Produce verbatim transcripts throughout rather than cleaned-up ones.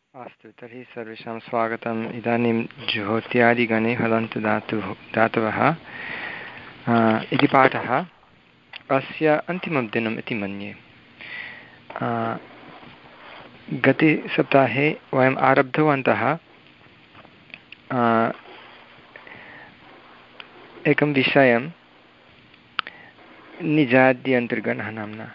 अस्तु तर्हि सर्वेषां स्वागतम्। इदानीं ज्योत्यादिगणे हलन्त धातुः धातवः इति पाठः अस्य अन्तिमं दिनम् इति मन्ये। गते सप्ताहे वयम् आरब्धवन्तः एकं विषयं निजाद्यन्तर्गणः नाम्ना।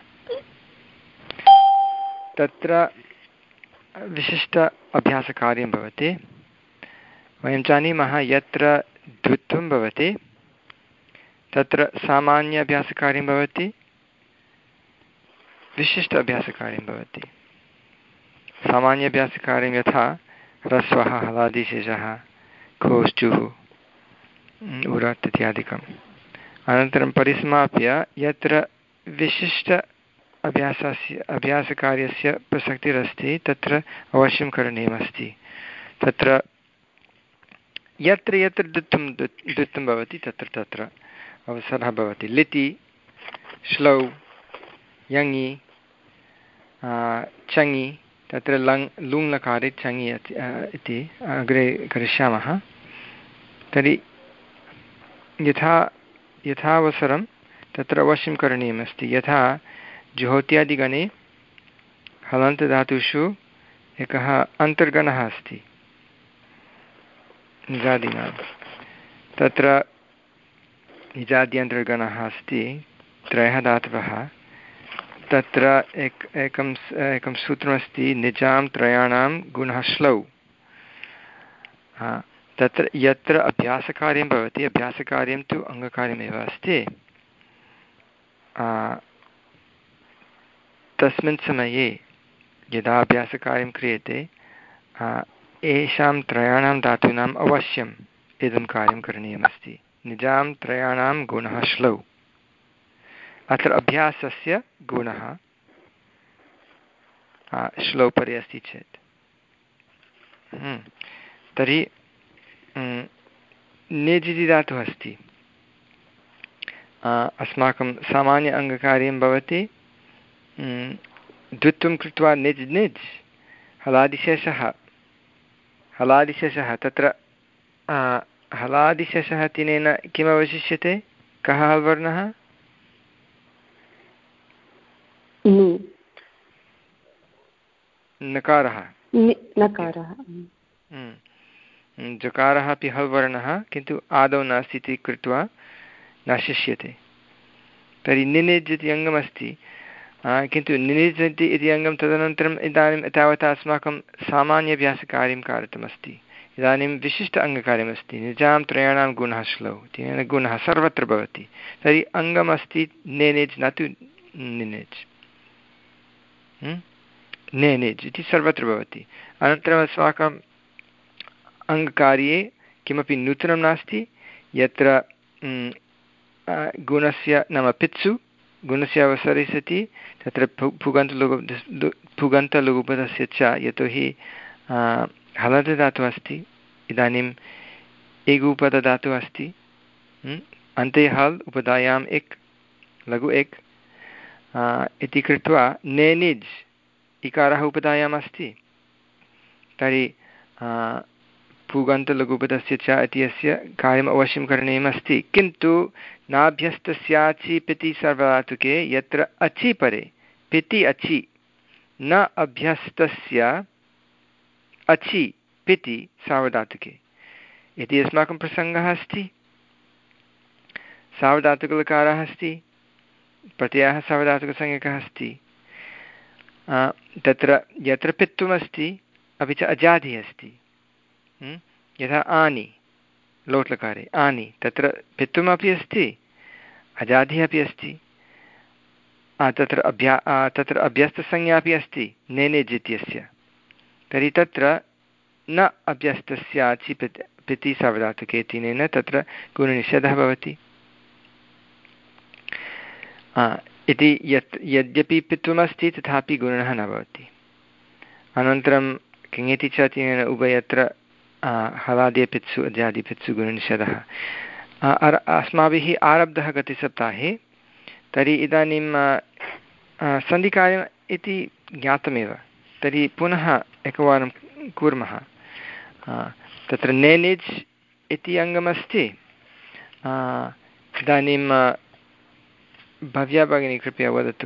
तत्र विशिष्ट अभ्यासकार्यं भवति। वयं जानीमः यत्र द्वित्वं भवति तत्र सामान्य अभ्यासकार्यं भवति, विशिष्ट अभ्यासकार्यं भवति। सामान्य अभ्यासकार्यं यथा ह्रस्वः, हलादिशेषः, खोश्चुः, उरत् इत्यादिकम्। अनन्तरं परिसमाप्य यत्र विशिष्ट अभ्यासस्य अभ्यासकार्यस्य प्रसक्तिरस्ति तत्र अवश्यं करणीयमस्ति। तत्र यत्र यत्र द्वित्वं द्वित्वं भवति तत्र तत्र अवसरः भवति। लिटि, श्लौ, यङि, चङि, तत्र लङ् लुङ्लकारे चङि इति अग्रे करिष्यामः। तर्हि यथा यथावसरं तत्र अवश्यं करणीयमस्ति। यथा ज्योत्यादिगणे हलन्तधातुषु एकः अन्तर्गणः अस्ति निजादीनां। तत्र निजाद्यन्तर्गणः अस्ति, त्रयः धातवः। तत्र एक एकं एकं सूत्रमस्ति, निजां त्रयाणां गुणः श्लौ। तत्र यत्र अभ्यासकार्यं भवति, अभ्यासकार्यं तु अङ्गकार्यमेव अस्ति, तस्मिन् समये यदा अभ्यासकार्यं क्रियते येषां त्रयाणां धातूनाम् अवश्यम् इदं कार्यं करणीयमस्ति। निजां त्रयाणां गुणः श्लौ। अत्र अभ्यासस्य गुणः श्लौ परे अस्ति चेत् तर्हि निज् इति धातुः अस्ति। अस्माकं सामान्य अङ्गकार्यं भवति द्वित्वं कृत्वा निज् निज्, हलादिशेषः हलादिशेषः तत्र हलादिशेषः तिनेन किम् अवशिष्यते? कः हल्वर्णः? नकारः। नकारः। जकारः अपि हल्वर्णः, किन्तु आदौ नास्ति इति कृत्वा न शिष्यते। तर्हि निनिज् इति अङ्गमस्ति, किन्तु निनिज् इति अङ्गं तदनन्तरम् इदानीं तावता अस्माकं सामान्यभ्यासकार्यं कारितमस्ति। इदानीं विशिष्ट अङ्गकार्यमस्ति, निजां त्रयाणां गुणः श्लौ। तेन गुणः सर्वत्र भवति। तर्हि अङ्गमस्ति नेनिज्, न तु निनिज्। नेनिज् इति सर्वत्र भवति। अनन्तरम् अस्माकम् अङ्गकार्ये किमपि नूतनं नास्ति। यत्र गुणस्य नाम पित्सु गुणस्य अवसरे सति तत्र पुगन्तलघु पुगन्तलघुपदस्य च, यतोहि हलन्तधातुः अस्ति, इदानीम् एगुपदधातुः अस्ति, अन्ते हल् उपधायाम् एक् लघु एक् इति कृत्वा नेनिज् इकारः उपधायाम् अस्ति। तर्हि पुगन्तलघुपदस्य च इत्यस्य कार्यम् अवश्यं करणीयमस्ति। किन्तु नाभ्यस्तस्याचि पिति सार्वधातुके यत्र अचि परे पिति अचि, न अभ्यस्तस्य अचि पिति सार्वधातुके इति अस्माकं प्रसङ्गः अस्ति। सार्वधातुकलकारः अस्ति, प्रत्ययः सार्वधातुकसंज्ञकः अस्ति। तत्र यत्र पित्वमस्ति अपि च अजादिः अस्ति, यथा आनि लोट्लकारे आनि, तत्र पित्वमपि अस्ति, अजादिः अपि अस्ति। तत्र अभ्या तत्र अभ्यस्तसंज्ञा अपि अस्ति नेनिज् इत्यस्य। तर्हि तत्र न अभ्यस्तस्याचि पित् पिति सार्वधातुके तिनेन तत्र गुणनिषेधः भवति इति। यत् यद्यपि पित्वमस्ति तथापि गुणः न भवति। अनन्तरं किङिति च तिनेन उभयत्र हलादिपित्सु अजादिपित्सु गुणनिषेधः अस्माभिः आरब्धः गते सप्ताहे। तर्हि इदानीं सन्धिकार्यम् इति ज्ञातमेव। तर्हि पुनः एकवारं कुर्मः। तत्र नेनिज् इति अङ्गमस्ति। इदानीं भव्या भगिनी कृपया वदतु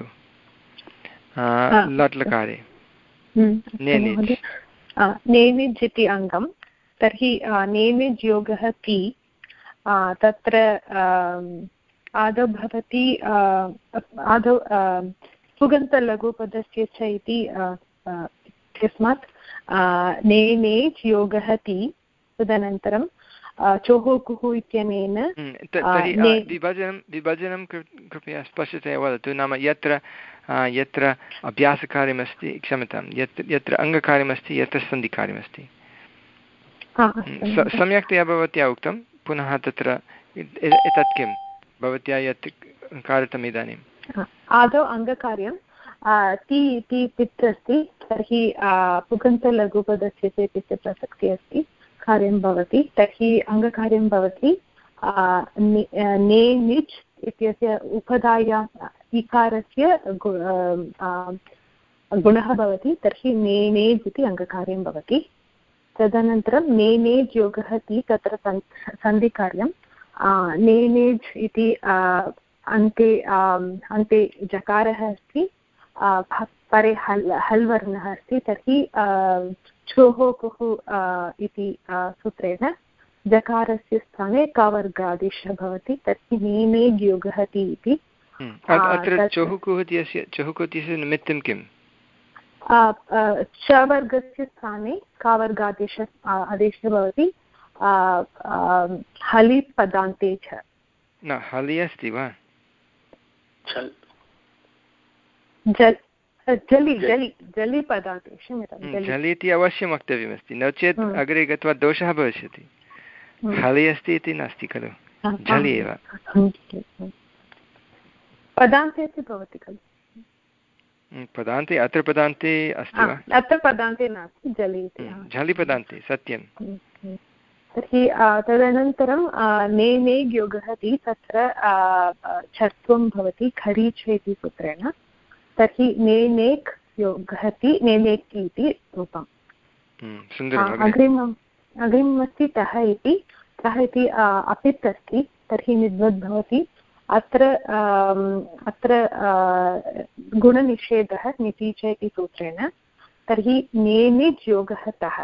लट् लकारे नेनिज् नेनिज् इति अङ्गं। तर्हि नेनिज् योगः ति तत्र आदौ भवति आदौ पुगन्तलघुपदस्य च इति इत्यस्मात् नेनेज् योगः ति तदनन्तरं चोः कुः इत्यनेन विभजनं विभजनं कृपया स्पष्टतया वदतु। नाम यत्र यत्र अभ्यासकार्यमस्ति, क्षम्यतां, यत्र यत्र अङ्गकार्यमस्ति, यत्र सन्धिकार्यमस्ति। सम्यक्तया भवत्या उक्तं। पुनः तत्र एतत् किं भवत्या यत् कारितम् इदानीम्? आदौ अङ्गकार्यं ति इति पित् अस्ति। तर्हि पुगन्तलघुपदस्य चेत् इति प्रसक्तिः अस्ति, कार्यं भवति। तर्हि अङ्गकार्यं भवति ने निच् इत्यस्य उपधायाम् इकारस्य गुणः भवति। तर्हि नेनेज् इति अङ्गकार्यं भवति। तदनन्तरं नेनेज् योगः ति तत्र सन्धिकार्यं नेनेज् इति अन्ते अन्ते जकारः अस्ति, परे हल् हल् वर्णः अस्ति। तर्हि चोः कुः इति सूत्रेण जकारस्य स्थाने कवर्गादेशः भवति। तर्हि नेनेज् योगः ति इति। अत्र चोः कुः इत्यस्य चोः कुः इत्यस्य निमित्तं किम्? च वर्गस्य स्थाने कावर्गादेश आदेशः भवति हलि पदान्ते च। न हलि अस्ति वा? जल् जलि जलि जलि पदान्ते, जलि इति अवश्यं वक्तव्यमस्ति, नो चेत् अग्रे गत्वा दोषः भविष्यति। हलि अस्ति इति नास्ति खलु, जलि एव। पदान्ते अपि भवति खलु? पदान्ते अत्र पदान्ते अस्ति वा? अत्र पदान्ते नास्ति, जलि झलि पदान्ते, सत्यं। तर्हि तदनन्तरं नेनेज् योगः ति तत्र छत्वं भवति खरीच इति सूत्रेण। तर्हि नेनेक् योगः ति नेनेक् इति रूपम्। अग्रिमम् अग्रिममस्ति तः इति। तः इति अपित् अस्ति, तर्हि निद्वद् भवति। अत्र अत्र गुणनिषेधः निति च इति सूत्रेण। तर्हि नेनिज् योगः तः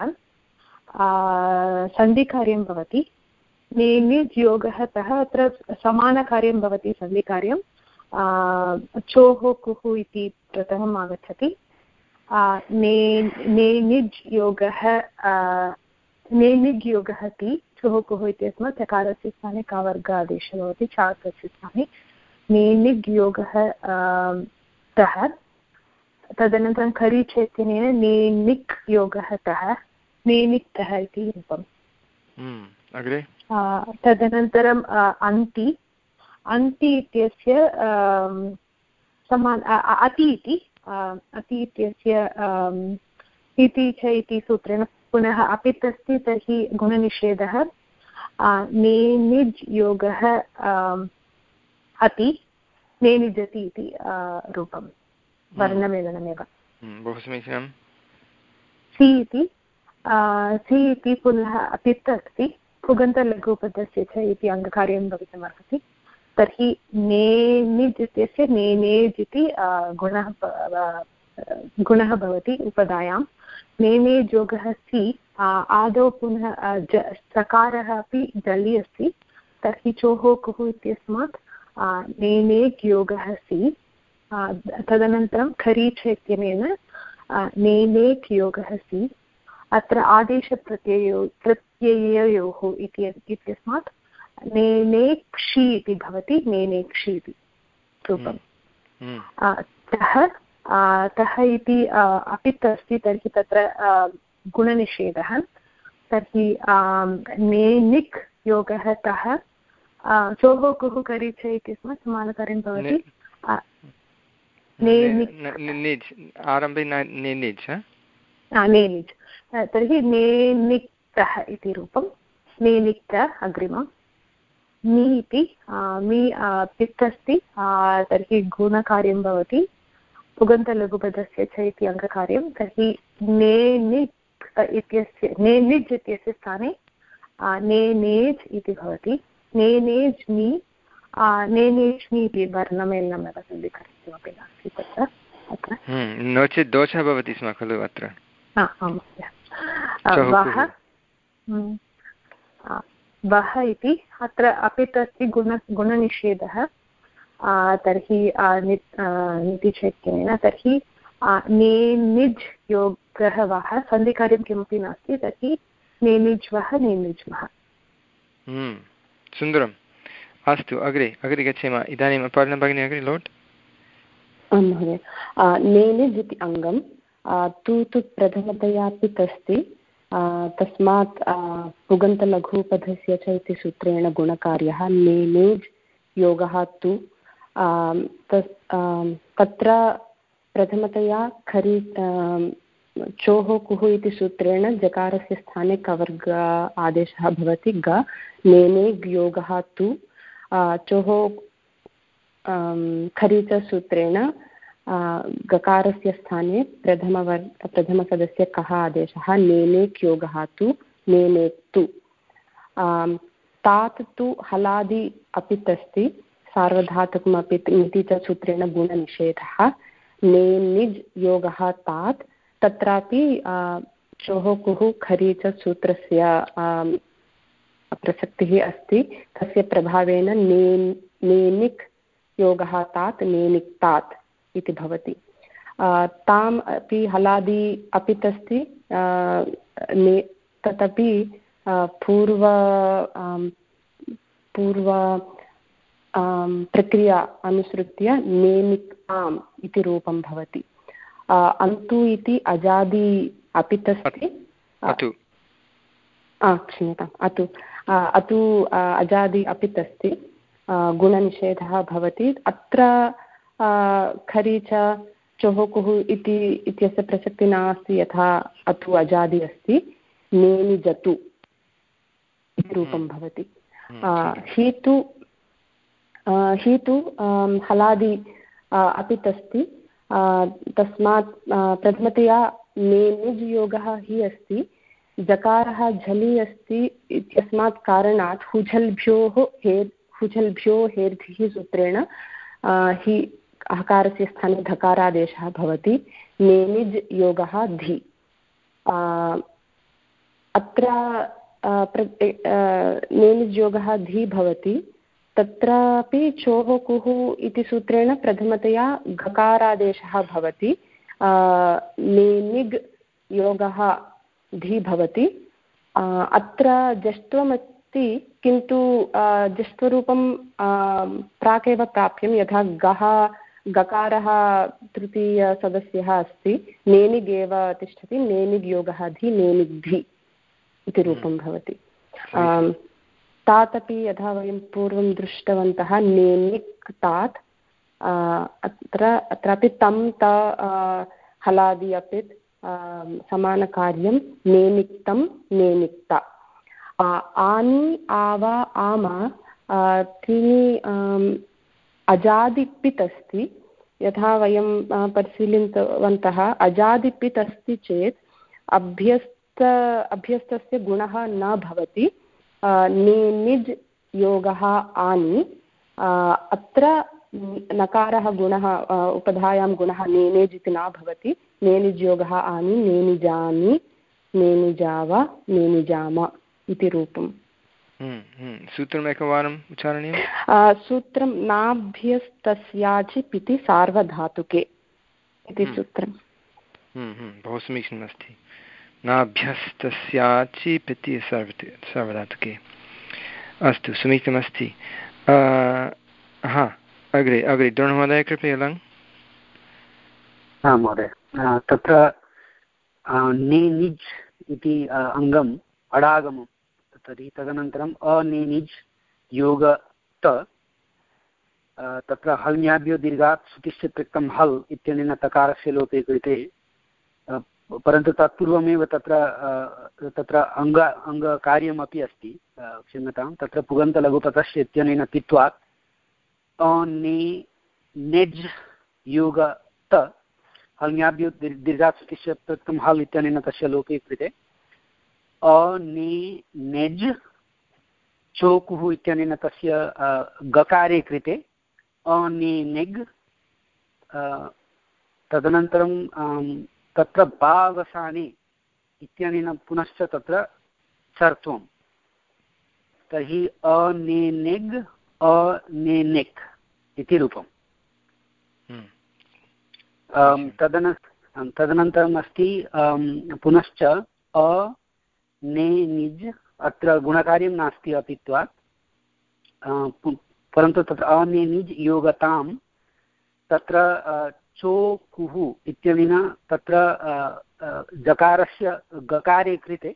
सन्धिकार्यं भवति। नेनिज् योगः तः अत्र समानकार्यं भवति सन्धिकार्यं। चोः कुः इति प्रथमम् आगच्छति। ने नेनिज् योगः नेनिज् योगः ति चोः कुः इत्यस्मात् चकारस्य स्थाने कावर्गादेशः भवति, चाकस्य स्थाने नेनिज् योगः तः। तदनन्तरं खरीच इत्यनेन नेनिक् योगः तः नेनिक्तः इति रूपम्। अग्रे तदनन्तरम् अन्ति अन्ति इत्यस्य समान अति इति अति इत्यस्य इति च इति सूत्रेण पुनः अपित् अस्ति। तर्हि गुणनिषेधः नेनिज् योगः अति नेनिजति इति रूपं, वर्णमेलनमेव। बहु समीचीनं। सि इति सि इति पुनः अपित् अस्ति, पुगन्तलघुपदस्य च इति अङ्गकार्यं भवितुमर्हति। तर्हि नेनिज् इत्यस्य नेनेज् इति गुणः गुणः भवति उपधायां। नेनेज् योगः सि आदौ पुनः सकारः अपि जलि अस्ति। तर्हि चोः कुः इत्यस्मात् नेनेज् योगः सि। तदनन्तरं खरीच इत्यनेन नेनेक् योगः सि। अत्र आदेशप्रत्ययो प्रत्यययोः इति इत्यस्मात् नेनेक्षि इति भवति, नेनेक्षि इति रूपम्। तः तः इति अपित् अस्ति, तर्हि तत्र गुणनिषेधः। तर्हि नेनिक् योगः तः चोः कुः करीच इत्यस्मात् समानकार्यं भवति। आरम्भे नेनिज् नेनिज्। तर्हि नेनिक्तः इति रूपं, नेनिक्त अग्रिमं। मी इति मी पित् अस्ति, तर्हि गुणकार्यं भवति, पुगन्तलघुपदस्य च इति अङ्गकार्यं। तर्हि नेनिक् इत्यस्य ने निज् इत्यस्य स्थाने ने नेज् इति भवति। ने नेज् नि ने नेज् नि इति वर्णमेलनमेव सन्धिकरणं किमपि नास्ति तत्र अत्र। नो चेत् दोषः भवति स्म खलु अत्र। आम् वः वः इति अत्र अपि तस्ति गुण गुणनिषेधः। तर्हि नीतिचैतन्येन तर्हि ने निज् योगः वः सन्धिकार्यं किमपि नास्ति तर्हि ने निज् वः ने निज् वः। सुन्दरम्। अस्तु अग्रे अग्रे गच्छेम। इदानीम् अपर्णा भगिनी अग्रे लोट्। आं महोदय ने निज् इति अङ्गं तु तु प्रथमतया पित् अस्ति तस्मात् पुगन्तलघुपधस्य च इति सूत्रेण गुणकार्यः ने निज् योगः तु तत्र प्रथमतया खरि चोः कुः इति सूत्रेण जकारस्य स्थाने कवर्ग आदेशः भवति ग नेने योगः तु चोः खरीच सूत्रेण गकारस्य स्थाने प्रथमवर् प्रथमपदस्य कः आदेशः नेने योगः तु नेने तु तात् तु हलादि अपित् अस्ति सार्वधातुकमपि इति च सूत्रेण गुणनिषेधः ने निज् योगः तात् तत्रापि चोः कुः खरी च सूत्रस्य प्रसक्तिः अस्ति तस्य प्रभावेन ने नेनिक् योगः तात् नेनिक्तात् इति भवति। ताम् अपि हलादि अपित् अस्ति ने तदपि पूर्व पूर्व प्रक्रिया अनुसृत्य नेनिक्ताम् इति रूपं भवति। अन्तु इति अजादि अपित् अस्ति क्षम्यताम् अतु अतु अजादि अपित् अस्ति गुणनिषेधः भवति। अत्र खरी च चोः कुः इति इत्यस्य प्रसक्तिः नास्ति यथा अतु अजादि अस्ति नेनि जतु इति रूपं भवति। हि तु हि तु हलादि अपित् अस्ति तस्मात् प्रथमतया नेनिज् योगः हि अस्ति जकारः झलि अस्ति इत्यस्मात् कारणात् हुझल्भ्योः हेर् हुझल्भ्यो हेर्धिः सूत्रेण हि हकारस्य स्थाने धकारादेशः भवति नेनिज् योगः धि। अत्र नेनिज् योगः धि भवति तत्रापि चोः कुः इति सूत्रेण प्रथमतया घकारादेशः भवति नेनिग् योगः धि भवति। अत्र जष्ट्वमस्ति किन्तु जष्ट्वरूपं प्रागेव प्राप्यं यथा गः गकारः तृतीयसदस्यः अस्ति नेनिगेव तिष्ठति नेनिग् योगः धि नेनिग्धि इति रूपं भवति। तात् अपि यथा वयं पूर्वं दृष्टवन्तः नेनिक् तात् अत्र अत्रापि तं त हलादि अपि समानकार्यं नेनिक्तं नेनिक्ता। आनि आवा आम त्रीणि अजादिपित् अस्ति यथा वयं परिशीलितवन्तः अजादिपित् अस्ति चेत् अभ्यस्त अभ्यस्तस्य गुणः न भवति नेनिज् योगः आनि। अत्र नकारः गुणः उपधायां गुणः नेनेज् इति न भवति नेनिज् योगः आनि नेनिजानि नेनिजाव नेनिजाम इति रूपम्। सूत्रम् एकवारम् उच्चारणीयं। सूत्रं नाभ्यस्तस्याचिप् इति सार्वधातुके इति सूत्रम्। बहु समीचीनमस्ति। नाभ्यस्तस्याचिप् इति सार्वधातुके। अस्तु समीचीनमस्ति। हा अग्रे अग्रे द्रोणमहोदय कृपया लङ्। आं महोदय तत्र नेनिज् इति अङ्गम् अडागमं तर्हि तदनन्तरम् अनेनिज् योग त तत्र हल्न्याभ्यो दीर्घात् सुतिश्च त्यक्तं हल् इत्यनेन तकारस्य लोपे कृते परन्तु तत्पूर्वमेव तत्र तत्र अङ्ग अङ्गकार्यमपि अस्ति क्षम्यतां तत्र पुगन्तलघुपथस्य इत्यनेन पित्वात् अने नेज् योग त हल्ङ्याभ्यो दीर्घात् सुतिस्य प्रयुक्तं हल् इत्यनेन तस्य लोपे कृते अने नेज् चोकुः इत्यनेन तस्य गकारे कृते अने नेग् तदनन्तरं तत्र बावसाने इत्यनेन पुनश्च तत्र चर्त्वं तर्हि अनेनेग् अनेनेक् इति रूपम् तदन तदनन्तरम् अस्ति पुनश्च अ ने निज् अत्र गुणकार्यं नास्ति अपित्वात् परन्तु तत्र अने निज् योगतां तत्र चोकुः इत्यनेन तत्र जकारस्य गकारे कृते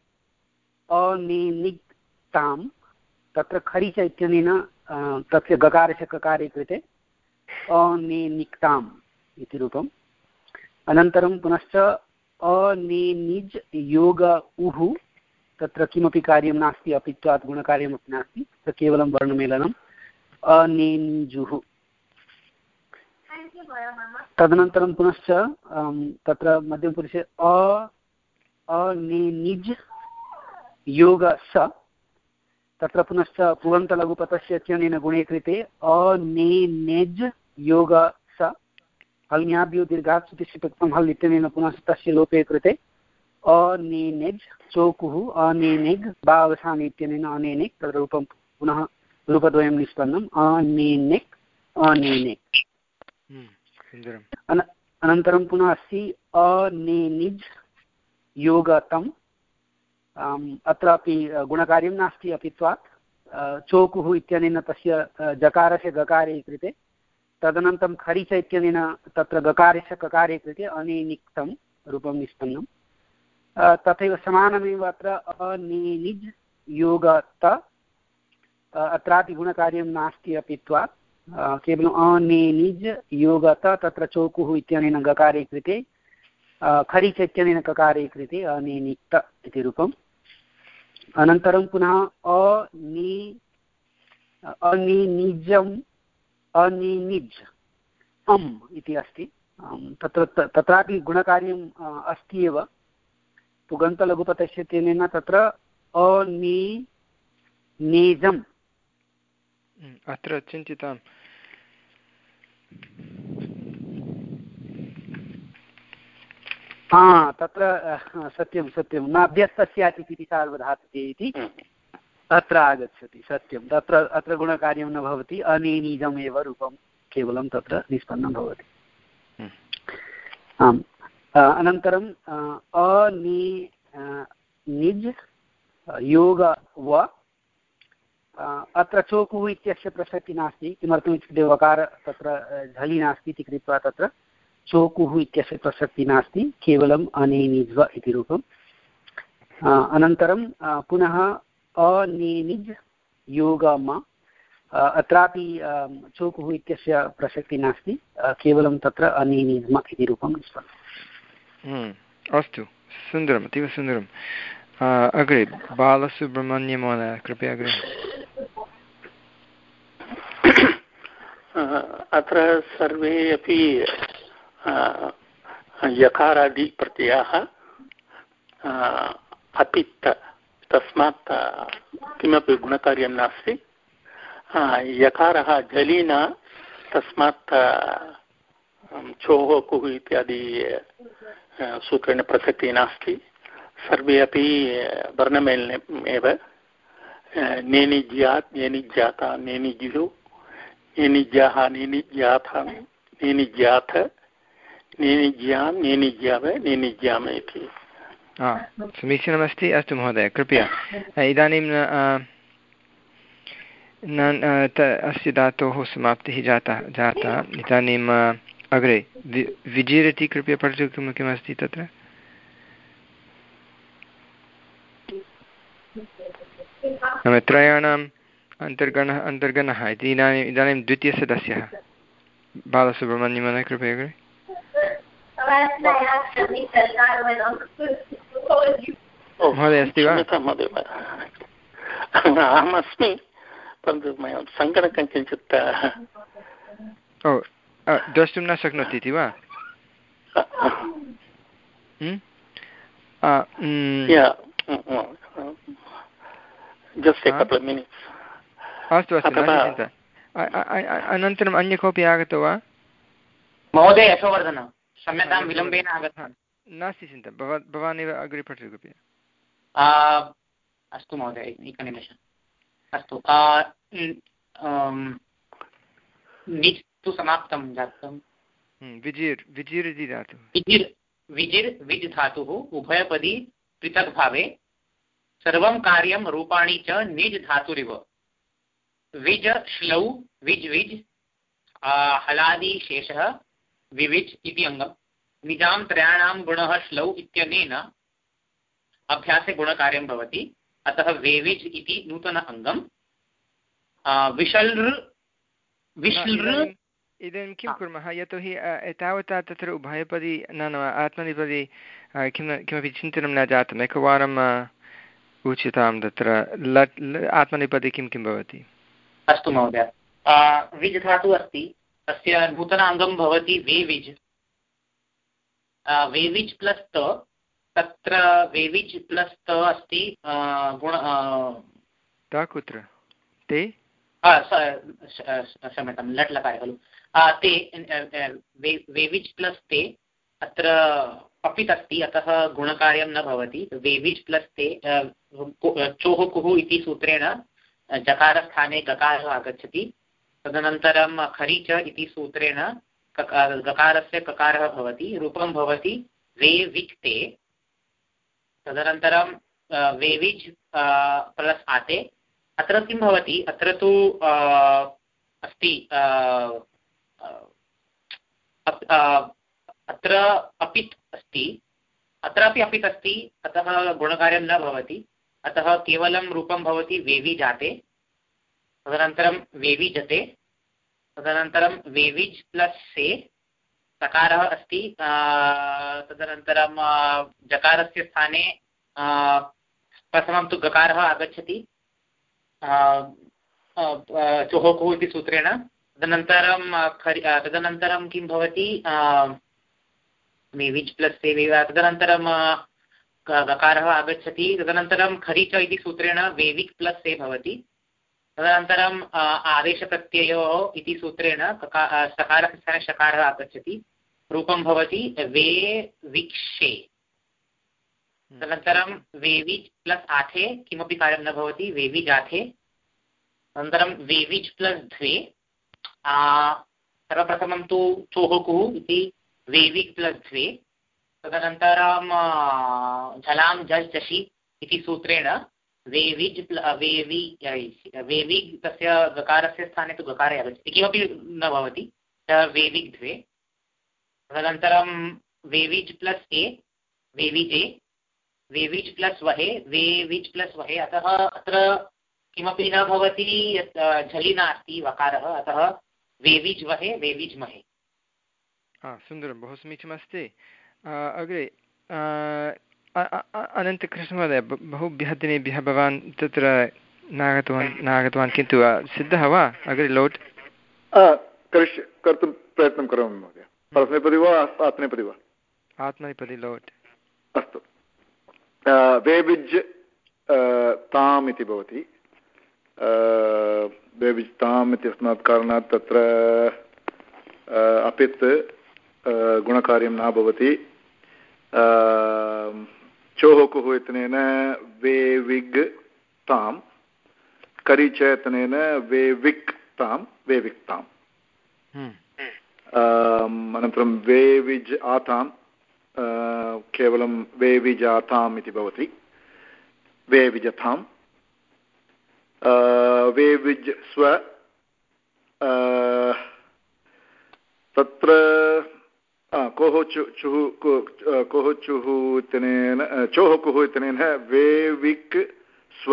अनेनिक्तां तत्र खरिच इत्यनेन तस्य गकारस्य ककारे कृते अनेनिक्ताम् इति रूपम् अनन्तरं पुनश्च अनेनिज् योग उः तत्र किमपि कार्यं नास्ति अपित्वात् गुणकार्यमपि नास्ति तत्र केवलं वर्णमेलनम् अनेनिजुः तदनन्तरं पुनश्च तत्र मध्यमपुरुषे अ अनेनिज् योग स तत्र पुनश्च पुगन्तलघुपथस्य इत्यनेन गुणे कृते अनेनेज् योग स हल्ङ्याभ्यो दीर्घात् सुतिस्य प्रयुक्तं हल् इत्यनेन पुनः तस्य लोपे कृते अनेनेज् चोकुः अनेनेग् बावसाने इत्यनेन अनेनेक् तत्र रूपं पुनः रूपद्वयं निष्पन्नम् अनेनेक् अनेनेक् अनन्तरं पुनः अस्ति अनेनिज् योगतम् अत्रापि गुणकार्यं नास्ति अपित्वात् चोकुः इत्यनेन तस्य जकारस्य गकारे कृते तदनन्तरं खरिच इत्यनेन तत्र गकारस्य ककारे कृते अनेनिक्तं रूपं निष्पन्नं तथैव समानमेव अत्र अनेनिज् योगत अत्रापि गुणकार्यं नास्ति अपित्वात् केवलम् अनेनिज् योगत तत्र चोकुः इत्यनेन गकारे कृते खरिच इत्यनेन ककारे कृते अनेनिक्त इति रूपम् अनन्तरं पुनः अने अनेनिजम् अनेनिज् अम् इति अस्ति तत्र तत्रापि गुणकार्यम् अस्ति एव पुगन्तलघुपथस्य तेन तत्र अनेनेजम् अत्र चिन्तिताम् हा तत्र सत्यं सत्यं न अभ्यस्तस्यात् इति सार्वधातुके इति अत्र आगच्छति सत्यं तत्र अत्र गुणकार्यं न भवति अनेनिजम् एव रूपं केवलं तत्र निष्पन्नं भवति आम् अनन्तरं अने निज् योग व अत्र चोकुः इत्यस्य प्रसक्तिः नास्ति किमर्थमित्युक्ते वकार तत्र झलि नास्ति इति कृत्वा तत्र चोकुः इत्यस्य प्रसक्तिः नास्ति केवलम् अनेनिज्व इति रूपम् अनन्तरं पुनः अनेनिज् योगम अत्रापि चोकुः इत्यस्य प्रसक्तिः नास्ति केवलं तत्र अनेनिज्म इति रूपं निष्पन्नम् अस्तु सुन्दरम् अतीव सुन्दरम् अग्रे बालसुब्रह्मण्यमहोदय कृपया अग्रे अत्र सर्वे अपि यकारादिप्रत्ययाः अपित्त तस्मात् किमपि गुणकार्यं नास्ति यकारः जलिन तस्मात् चोः कुः इत्यादि सूत्रेण प्रसक्तिः नास्ति सर्वे अपि वर्णमेलनम् एव नेनिज्यात् नेनिज्याता नेनिज्युः नेनिज्याः नेनिज्याथा नेनिज्याथ नेनिज्यां नेनिज्याव नेनिज्याम इति समीचीनमस्ति अस्तु महोदय कृपया इदानीं अस्य धातोः समाप्तिः जाता जाता इदानीम् अग्रे वि विजीरति कृपया पठितुं किमस्ति तत्र नाम त्रयाणाम् अन्तर्गणः अन्तर्गणः इति इदानीम् इदानीं द्वितीयसदस्यः बालसुब्रह्मण्यमहोदय कृपया अग्रे महोदय अस्ति वा अहमस्मि परन्तु मया सङ्गणकं किञ्चित् ओ द्रष्टुं न शक्नोति इति वा अस्तु अस्तु चिन्ता। अनन्तरम् अन्य कोऽपि आगतो वा? महोदय यशोवर्धन क्षम्यतां विलम्बेन आगतः। नास्ति चिन्ता, भवान् भवानेव अग्रे पठतु कृपया। अस्तु महोदय एकनिमेषम्। अस्तु निज् तु समाप्तं जातं। विजिर् विजिर् इति धातुः। विजिर् विजिर् विज् धातुः उभयपदी पृथक् भावे सर्वं कार्यं रूपाणि च निज् धातुरिव। विज श्लौ विज् विज् हलादि शेषः विविज् इति अङ्गम्। निजां त्रयाणां गुणः श्लौ इत्यनेन अभ्यासे गुणकार्यं भवति, अतः वेविज् इति नूतन अङ्गम्। विशल् विश्लृ इदानीं किं कुर्मः, यतोहि एतावता तत्र उभयपदी न न आत्मनेपदी किं किमपि चिन्तनं न जातम्। एकवारम् उच्यतां तत्र लट् आत्मनेपदी किं किं भवति। अस्तु महोदय, विज् धातुः अस्ति, तस्य नूतन अङ्गं भवति वेविज्। वेविज् प्लस् त, तत्र वेविज् प्लस् त अस्ति गुण त कुत्र ते क्षम्यतां लट् लकारे खलु ते वेविज् प्लस् ते अत्र अपित् अस्ति, अतः गुणकार्यं न भवति। वेविज् प्लस् ते चोः कुः इति सूत्रेण जकारस्थाने गकारः आगच्छति। तदनन्तरं खरि च इति सूत्रेण गकारस्य ककारः भवति, रूपं भवति वे विक् ते। तदनन्तरं वेविज् प्लस् आते। अत्र किं भवति, अत्र तु अस्ति अत्र अपित् अस्ति, अत्रापि अपित् अस्ति, अतः गुणकार्यं न भवति, अतः केवलं रूपं भवति वेविजाते। तदनन्तरं वेविजते। तदनन्तरं वेविज् प्लस् से सकारः अस्ति, तदनन्तरं जकारस्य स्थाने प्रथमं तु गकारः आगच्छति चोहोकुः इति सूत्रेण। तदनन्तरं खरि तदनन्तरं किं भवति, वेविज् प्लस् से वेव, तदनन्तरं गकारः आगच्छति। तदनन्तरं खरि च इति सूत्रेण वेविक् प्लस् से भवति। तदनन्तरम् आदेशप्रत्ययोः इति सूत्रेण सकारस्य स्थाने शकारः आगच्छति, रूपं भवति वे विक्षे। तदनन्तरं वेविज् प्लस् आठे किमपि कार्यं न भवति, वेविजाथे। अनन्तरं वेविज् प्लस् द्वे, सर्वप्रथमं तु चोहोकुः इति वेविक् प्लस् द्वे। तदनन्तरं झलां झल् चषि इति सूत्रेण वेविज् वेवि वेविग्, तस्य गकारस्य स्थाने तु गकारे आगच्छति, किमपि न भवति, वेविग् द्वे। तदनन्तरं वेविज् प्लस् ए वेविजे, वेविज् प्लस् वहे वेविज् प्लस् वहे, अतः अत्र किमपि न भवति, झलि नास्ति वकारः, अतः वेविज् वहे वेविज् महे। सुन्दरं, बहु समीचीनमस्ति। अग्रे अनन्तकृष्णमहोदय, बहुभ्यः दिनेभ्यः भवान् तत्र नागतवान् नागतवान् किन्तु सिद्धः वा अग्रे लोट् कर्तुं प्रयत्नं करोमि महोदय। परस्मैपदी वा आत्मनेपदी वा? आत्मनेपदी लोट्। अस्तु, वेविज् ताम् इति भवति। वेविज् ताम् इत्यस्मात् कारणात् तत्र अपित् गुणकार्यं न भवति। चोहोकुः इत्यनेन वेविग् ताम्, करि च इत्यनेन वेविक् ताम् वेविक् ताम्। अनन्तरं वेविज् आताम् केवलं वेविजाताम् इति भवति, वेविजताम्। वेविज् स्व, तत्र कोः चुः कोः चुः इत्यनेन चोः कुः इत्यनेन वेविक् स्व।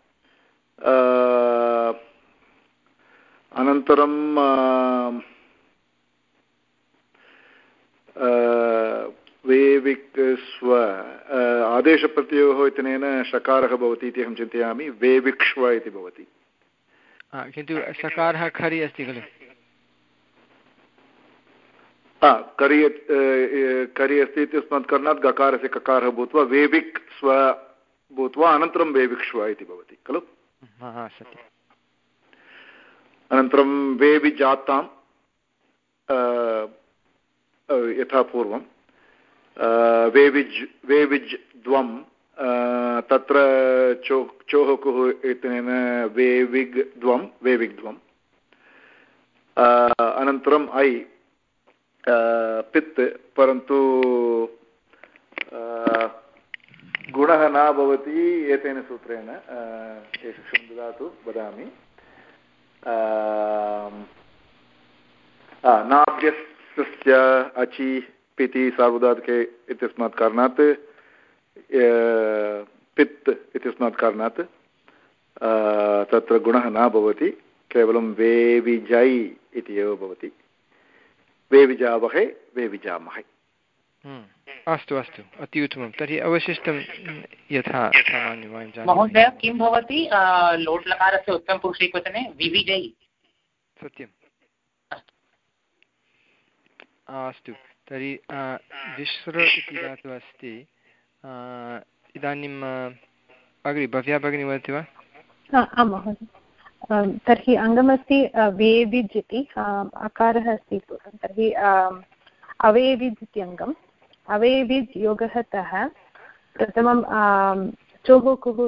अनन्तरं वेविक् स्व आदेशप्रत्ययोः इत्यनेन शकारः भवति इति अहं चिन्तयामि, वेविक्ष्व इति भवति। किन्तु शकारः खरि अस्ति खलु? करि करि अस्ति इत्यस्मात् कारणात् गकारस्य ककारः भूत्वा वेविक् स्व भूत्वा अनन्तरं वेविक्ष्व इति भवति खलु। अनन्तरं वेविजातां यथा पूर्वं वेविज् वेविज् द्वं तत्र चो चोः कुः इत्यनेन वेविग् द्वं वेविग् द्वम् अनन्तरम् ऐ पित् परन्तु गुणः न भवति एतेन सूत्रेण एकक्षणं ददातु वदामि। नाभ्यस्य अचि पिति सार्वधातुके इत्यस्मात् कारणात् पित् इत्यस्मात् कारणात् तत्र गुणः न भवति केवलं वेविजै इति एव भवति। वेविजावहे वेविजामहे। अस्तु अस्तु अति उत्तमं। तर्हि अवशिष्टं यथा सामान्यं वयं जानीमः। महोदय किं भवति लोट् लकारस्य उत्तमपुरुषैकवचने विविजै? सत्यम्। अस्तु तर्हि विश्र इति धातुः अस्ति। इदानीम् अग्रे भव्या भगिनी वदति वा? आं महोदय। तर्हि अङ्गमस्ति वेविज् इति अकारः अस्ति तर्हि अवेविज् इति अङ्गम्। अवेविज् योगः तः प्रथमं चोः कुः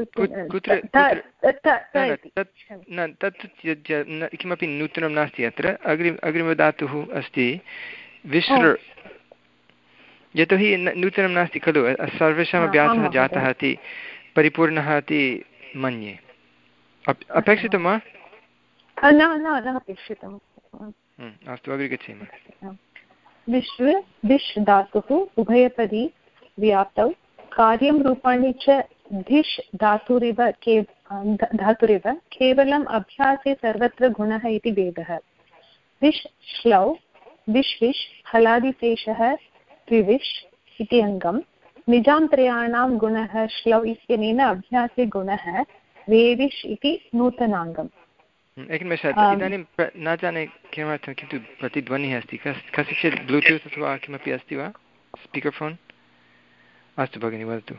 तत् किमपि नूतनं नास्ति अत्र। अग्रिम अग्रिमधातुः अस्ति विश्र। यतोहि नूतनं नास्ति खलु सर्वेषाम् अभ्यासः जातः इति परिपूर्णः इति मन्ये। अपेक्षितं वा? न न अपेक्षितम्। अस्तु अग्रे गच्छेम। विश्व दिश् धातुः उभयपदी व्याप्तौ कार्यं रूपाणि च धिष् धातुरिव के धातुरिव केवलम् अभ्यासे सर्वत्र गुणः इति भेदः। विश् श्लौ विश् विश् हलादिशेषः द्विविश् इति अङ्गं। निजान्तरयाणां गुणः श्लौ इत्यनेन अभ्यासे गुणः वेविश् इति नूतनाङ्गम्। एकनिमेषः इदानीं न जाने किमर्थं किन्तु प्रतिध्वनिः अस्ति। कस् कस्यचित् ब्लूटूत् अथवा किमपि अस्ति वा स्पीकर् फोन्? अस्तु भगिनि वदतु।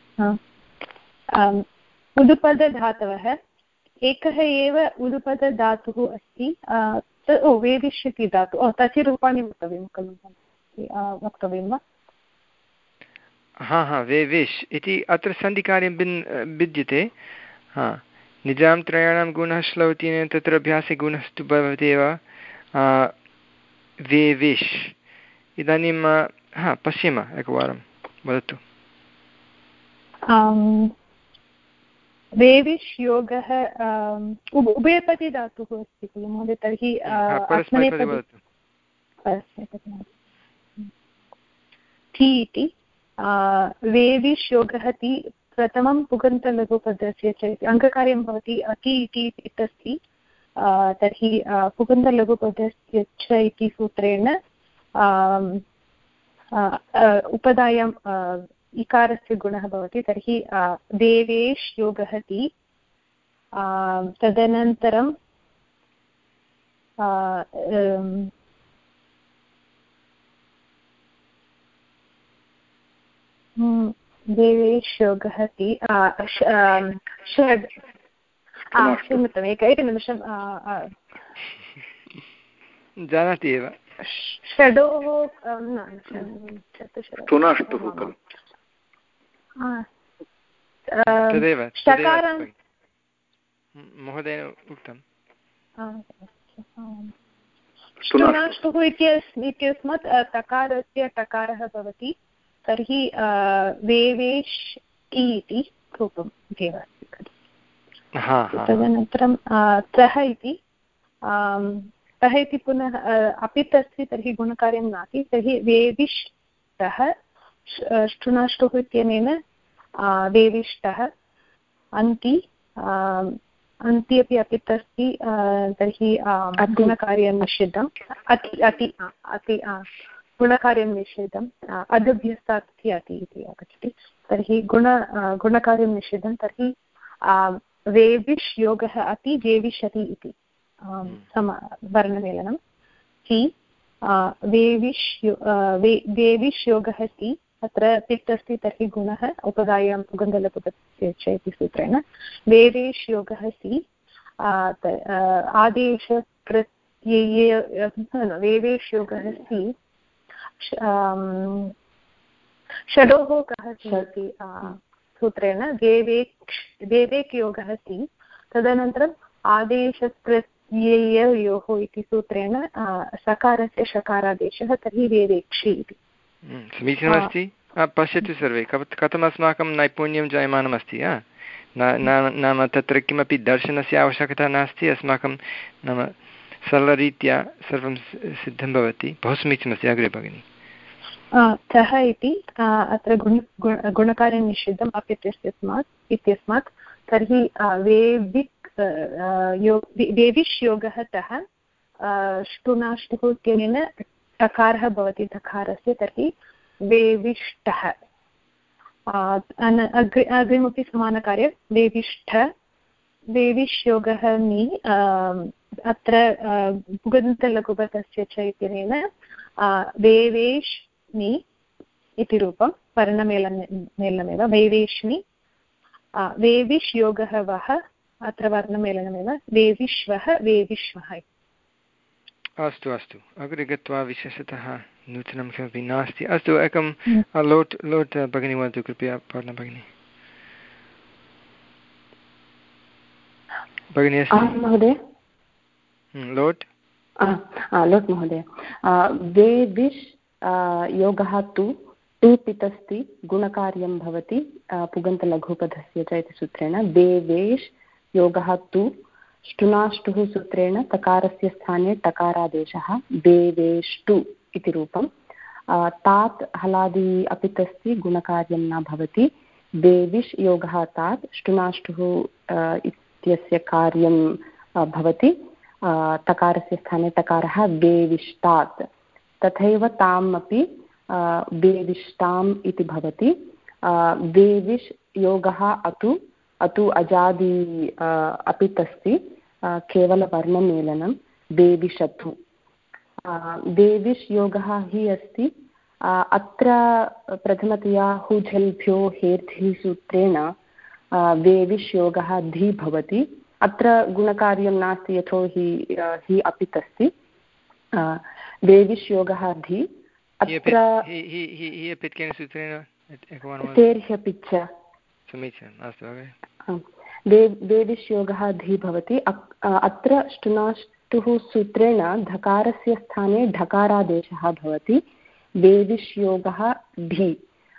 उदुपदधातवः एकः एव उदुपदधातुः अस्ति। ओ वेविश् इति धातु ओ तस्य रूपाणि वक्तव्यं खलु वक्तव्यं वा? हा हा वेविश् इति अत्र सन्धिकार्यं भिन् भिद्यते। हा निजां त्रयाणां गुणः श्लौति तत्र अभ्यासे गुणस्तु भवत्येव वेविश्। इदानीं हा पश्येम एकवारं वदतु। वेविश् योगः उभयपदी धातुः अस्ति खलु महोदय। तर्हि ति इति वेविश् योगः ति प्रथमं पुगन्तलघुपदस्य च अङ्गकार्यं भवति अति इति अस्ति। तर्हि पुगन्तलघुपदस्य च इति सूत्रेण उपधायां इकारस्य गुणः भवति। तर्हि देवेश् योगः ति। तदनन्तरं देवेश् योगः ति षड् क्षम्यताम् एक एकनिमिषं जानाति एव षडोः चतुष्षड् महोदयेन उक्तं ष्टुनाष्टुः इत्यस्मात् तकारस्य टकारः भवति। तर्हि वेवेश् इति रूपम् इत्येव अस्ति खलु। तदनन्तरं तः इति तः इति पुनः अपित् अस्ति। तर्हि गुणकार्यं नास्ति। तर्हि वेविष्टः ष्टुनाष्टुः इत्यनेन वेविष्टः अन्ति अन्ति अपि अपित् अस्ति। तर्हि गुणकार्यं निषिद्धम्। अति अति अति गुणकार्यं निषेधम्। अदभ्यस्तात् अति इति आगच्छति। तर्हि गुण गुणकार्यं निषेधं। तर्हि वेविश् योगः अति वेविशति इति सम वर्णमेलनं। ति वेविष् वेविष् योगः सि अत्र तिक् अस्ति तर्हि गुणः उपधायां पुगन्धलपुगस्य च इति सूत्रेण वेवेष् योगः सि आदेश प्रत्यये वेवेष् योगः सि षडोः कः इति सूत्रेण वेवेक् वेवेक् योगः सि तदनन्तरम् आदेशप्रत्यययोः इति सूत्रेण सकारस्य शकारादेशः तर्हि वेवेक्षि इति समीचीनमस्ति। पश्यतु सर्वे कथम् अस्माकं नैपुण्यं जायमानमस्ति। नाम तत्र किमपि दर्शनस्य आवश्यकता नास्ति, अस्माकं नाम सरलरीत्या सर्वं सिद्धं भवति। बहु समीचीनमस्ति। अग्रे भगिनि। सः इति अत्र गुण गुणकार्यं निषिद्धम् अप्यस्मात् इत्यस्मात् तर्हि वेविक् वेविष् योगः तः ष्टुनाष्टुः इत्यनेन टकारः भवति धकारस्य तर्हि वेविष्टः। अग्रे अग्रिमपि समानकार्यं वेविष्ठ वेविष् योगः नि अत्र पुगन्तलघुपथस्य च इत्यनेन वेवेष्नि इति रूपं वर्णमेलन मेलनमेव वेवेष्नि। वेविष् योगः वः अत्र वर्णमेलनमेव वेविष्वः वेविष्वः। अस्तु अस्तु अग्रे गत्वा विशेषतः नूतनं किमपि नास्ति। अस्तु एकं लोट् लोट् भगिनी वदतु कृपया। पर्ण भगिनी भगिनी अस्ति महोदय। लोट् लोट् महोदय। वेविष् योगः तु टु पितस्ति गुणकार्यं भवति पुगन्तलघुपधस्य च इति सूत्रेण वेवेष् योगः तु ष्टुनाष्टुः सूत्रेण तकारस्य स्थाने टकारादेशः वेवेष्टु इति रूपं। तात् हलादि अपितस्ति गुणकार्यं न भवति वेविष् योगः तात् ष्टुनाष्टुः इत्यस्य कार्यं भवति तकारस्य स्थाने टकारः वेविष्टात्। तथैव ताम् अपि वेविष्टाम् इति भवति। वेविष् योगः अतु अतु अजादि अपितस्ति केवलवर्णमेलनं वेविषतु। वेविष् योगः हि अस्ति अत्र प्रथमतया हुझल्भ्यो हेर्धि सूत्रेण वेविष् योगः धी भवति। अत्र गुणकार्यं नास्ति यतोहि हि अपितस्ति वेविष् योगः धी। अत्र सेर्ह्यपिच्च समीचीनम्। अस्तु वेविष् योगः धी भवति। अत्र ष्टुनाष्टुः सूत्रेण धकारस्य स्थाने ढकारादेशः भवति वेविष् योगः धी।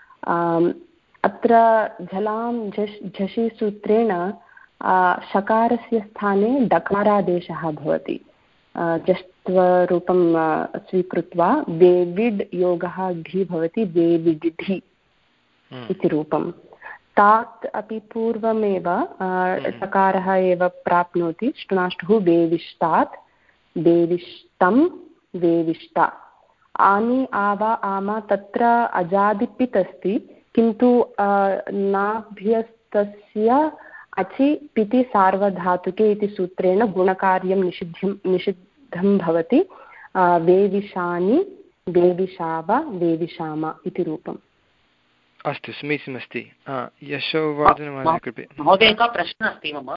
अत्र झलां झष् झषि सूत्रेण शकारस्य स्थाने डकारादेशः भवति। जष्ट्वरूपं स्वीकृत्वा वेविड् योगः धी भवति वेविड्ढि इति रूपम्। तात् अपि पूर्वमेव सकारः एव प्राप्नोति ष्टुनाष्टुः वेविष्टात् वेविष्टं वेविष्टा। आनि आवा आमा तत्र अजादिपित् अस्ति किन्तु नाभ्यस्तस्य अचि पिति सार्वधातुके इति सूत्रेण गुणकार्यं निषिद्धं निषिद्धं भवति वेविषानि वेविषाव वेविषाम इति रूपम्। अस्तु समीचीनमस्ति। यशोवर्धन महोदय एकः प्रश्नः अस्ति मम।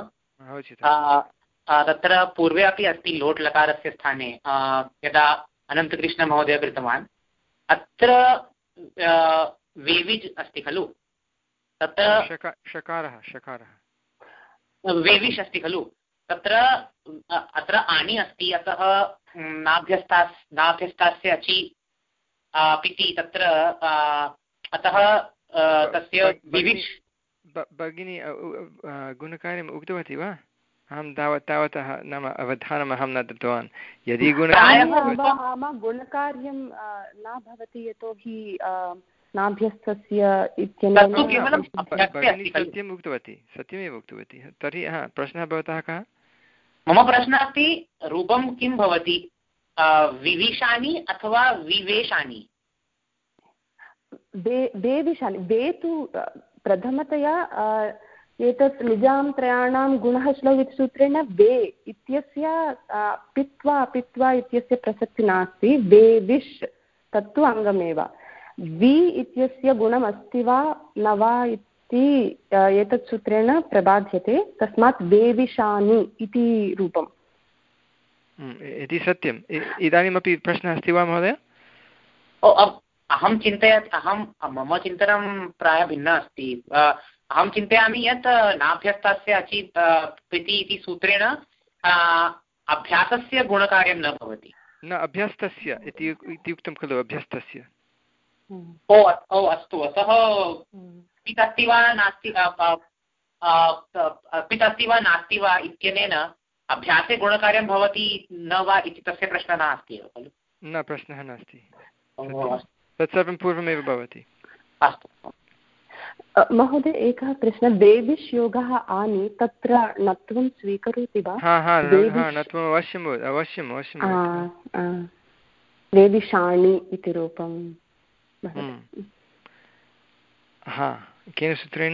तत्र पूर्वे अपि अस्ति लोट् लकारस्य स्थाने यदा अनन्तकृष्णमहोदय कृतवान् अत्र वेविज् अस्ति खलु तत्र शकारः शकारः वेविष् अस्ति खलु तत्र अत्र आनि अस्ति अतः नाभ्यस्ता नाभ्यस्तास्य अचि पिति तत्र अतः तस्य विविक्ष भगिनी गुणकार्यम् उक्तवती वा? अहं तावत् तावतः नाम अवधानम् अहं न दत्तवान्। यदि गुणकार्यं न भवति यतोहि नाभ्यस्तस्य भगिनी सत्यम् उक्तवती सत्यमेव उक्तवती। तर्हि हा प्रश्नः भवतः कः? मम प्रश्नः अस्ति रूपं किं भवति विविशानि अथवा विवेशानि? वेविशानि वे तु प्रथमतया एतत् निजां त्रयाणां गुणः श्लौ इति सूत्रेण वे इत्यस्य पित्वा अपित्वा इत्यस्य प्रसक्तिः नास्ति। वे विश् तत्तु अङ्गमेव। वि इत्यस्य गुणमस्ति वा न वा इति एतत् सूत्रेण प्रबाध्यते, तस्मात् वेविशानि इति रूपम् इति सत्यम्। इदानीमपि प्रश्नः अस्ति वा महोदय? अहं चिन्तयामि अहं मम चिन्तनं प्रायः भिन्नः अस्ति। अहं चिन्तयामि यत् नाभ्यस्तस्य अचि प्रीति इति सूत्रेण अभ्यासस्य गुणकार्यं न भवति। न अभ्यस्तस्य इति उक्तं खलु, अभ्यस्तस्य। ओ ओ अस्तु, अतः पित् अस्ति वा नास्ति पित् अस्ति वा नास्ति वा इत्यनेन अभ्यासे गुणकार्यं भवति न वा इति तस्य प्रश्नः नास्ति एव खलु। न, प्रश्नः नास्ति, तत्सर्वं पूर्वमेव भवति। अस्तु महोदय, एकः प्रश्नः, देविष् योगः आनि तत्र नत्वं स्वीकरोति वा? हा हा नत्वम् अवश्यं अवश्यम् अवश्यं देविषाणि इति रूपं। हा, केन सूत्रेण?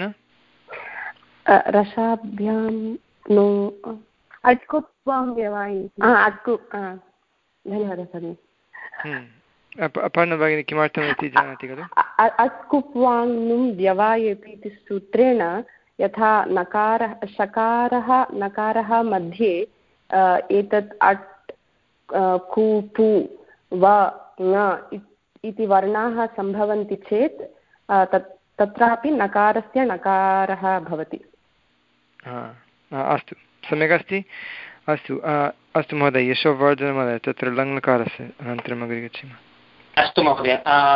रसाभ्यां नो अट्कु त्वं व्यवायि। अट्कु, धन्यवादः भगिनि। अपर्णा भगिनी किमर्थम् इति जानाति खलु? अट्कुप्वाङ्नुं व्यवायति इति सूत्रेण यथा नकारः शकारः नकारः मध्ये एतत् अट् कु पु व ङ इति वर्णाः सम्भवन्ति चेत् तत् तत्रापि नकारस्य नकारः भवति। अस्तु, सम्यक् अस्ति। अस्तु अस्तु महोदय, यशोवर्धन महोदय, तत्र लङ्लकारस्य अनन्तरम् अग्रे गच्छामः। अस्तु महोदय,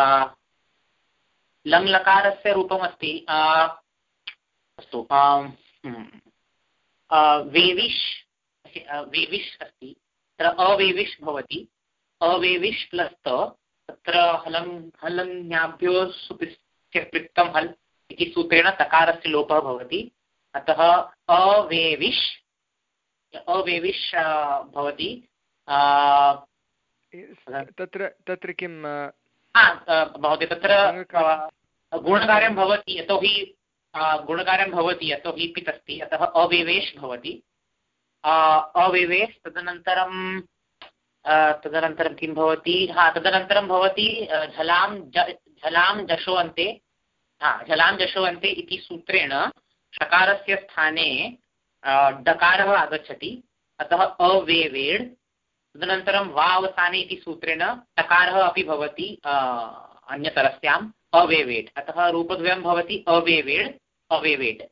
लङ्लकारस्य रूपमस्ति अस्तु वेविष् वेविष् अस्ति, तत्र अवेविष् भवति। अवेविष् प्लस् त, तत्र हलं हलन्याभ्यो सुपिस्य पृक्तं हल् इति सूत्रेण तकारस्य लोपः भवति। अतः अवेविष् अवेविष् भवति। तत्र तत्र किं महोदय, तत्र गुणकार्यं भवति, यतोहि गुणकार्यं भवति यतोहि पित् अस्ति, अतः अवेवेश् भवति। अवेवेश् तदनन्तरं तदनन्तरं किं भवति? हा, तदनन्तरं भवति झलां झलां जशो अन्ते। हा, झलां जशो अन्ते इति सूत्रेण षकारस्य स्थाने डकारः आगच्छति, अतः अवेवेड्। तदनन्तरं वा अवसाने इति सूत्रेण टकारः अपि भवति अन्यतरस्याम्, अवेवेड्। अतः रूपद्वयं भवति अवेवेड् अवेवेड्।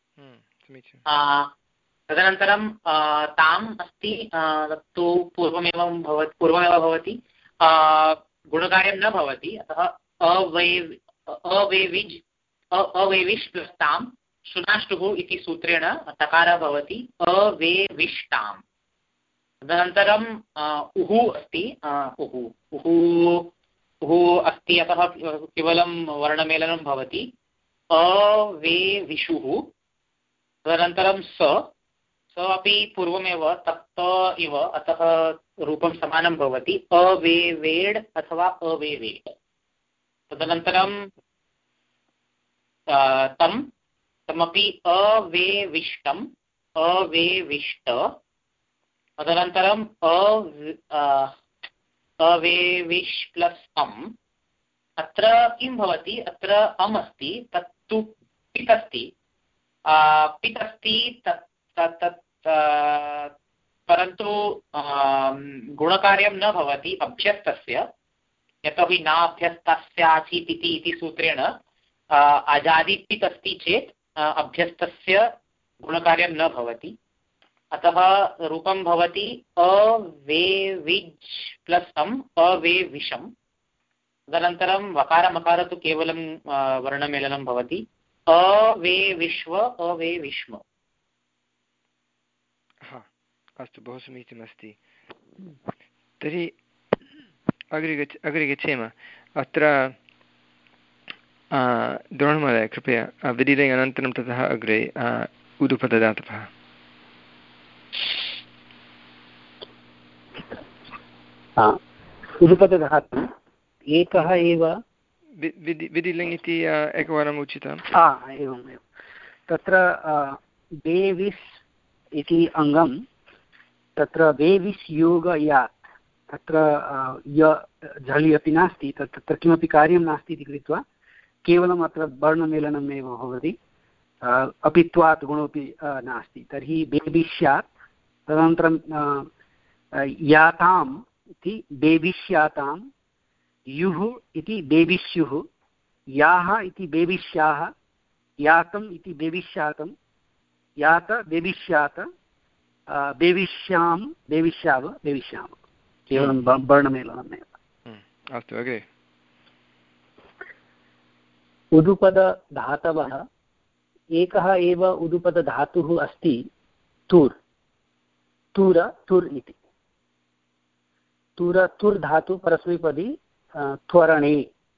तदनन्तरं ताम् अस्ति, तत्तु पूर्वमेव भवति पूर्वमेव भवति गुणकार्यं न भवति, अतः अवेव् अवेविज् अवेविष् प्लस् ताम् शुनाष्टुः इति सूत्रेण टकारः भवति अवेविष्टाम्। तदनन्तरं उहु अस्ति, उहु उहु उहु अस्ति, अतः केवलं वर्णमेलनं भवति अवेविषुः। तदनन्तरं स स अपि पूर्वमेव तप्त इव, अतः रूपं समानं भवति अवेवेड् अथवा अवेवेड्। तदनन्तरं तं तमपि अवेविष्टम् अवेविष्ट। तदनन्तरं अवेविष् प्लस् अम्। अत्र किं भवति? अत्र अम् अस्ति, तत्तु पित् अस्ति पित् अस्ति तत् तत् परन्तु गुणकार्यं न भवति अभ्यस्तस्य, यतोहि नाभ्यस्तस्यासीत् इति सूत्रेण अजादि पित् अस्ति चेत् अभ्यस्तस्य गुणकार्यं न भवति। अतः रूपं भवति अवेविज् प्लस् अम् अवेविषम्। तदनन्तरं वकारमकार तु केवलं वर्णमेलनं भवति अवेविश्व अवेविष्म। हा, अस्तु, बहु समीचीनमस्ति। तर्हि अग्रे गच्छ अग्रे गच्छेम। अत्र द्रोणमहोदय, कृपया विदिलय अनन्तरं ततः अग्रे उदुपददातवः। उदुपदधातुः एकः एव विधिलिङ् इति एकवारम् उचितम्। एवम् एवं तत्र वेविस् इति अङ्गं तत्र वेविस् योग यात् तत्र य झलि अपि नास्ति, तत् तत्र किमपि कार्यं नास्ति इति कृत्वा केवलम् अत्र वर्णमेलनम् एव भवति, अपित्वात् गुणोऽपि नास्ति। तर्हि बेबिष्यात्, तदनन्तरं याताम् इति बेबिष्यातां, युः इति बेबिष्युः, याः इति बेबिष्याः, यातम् इति बेबिष्यातं, यात बेबिष्यात, बेविष्यां बेविष्याव बेविष्याम, केवलं वर्णमेलनमेव। अस्तु, अग्रे। उदुपदधातवः, एकः एव उदुपदधातुः अस्ति, तुर्, तुर तुर् इति। तुर तुर् धातु परस्मैपदी त्वरणे।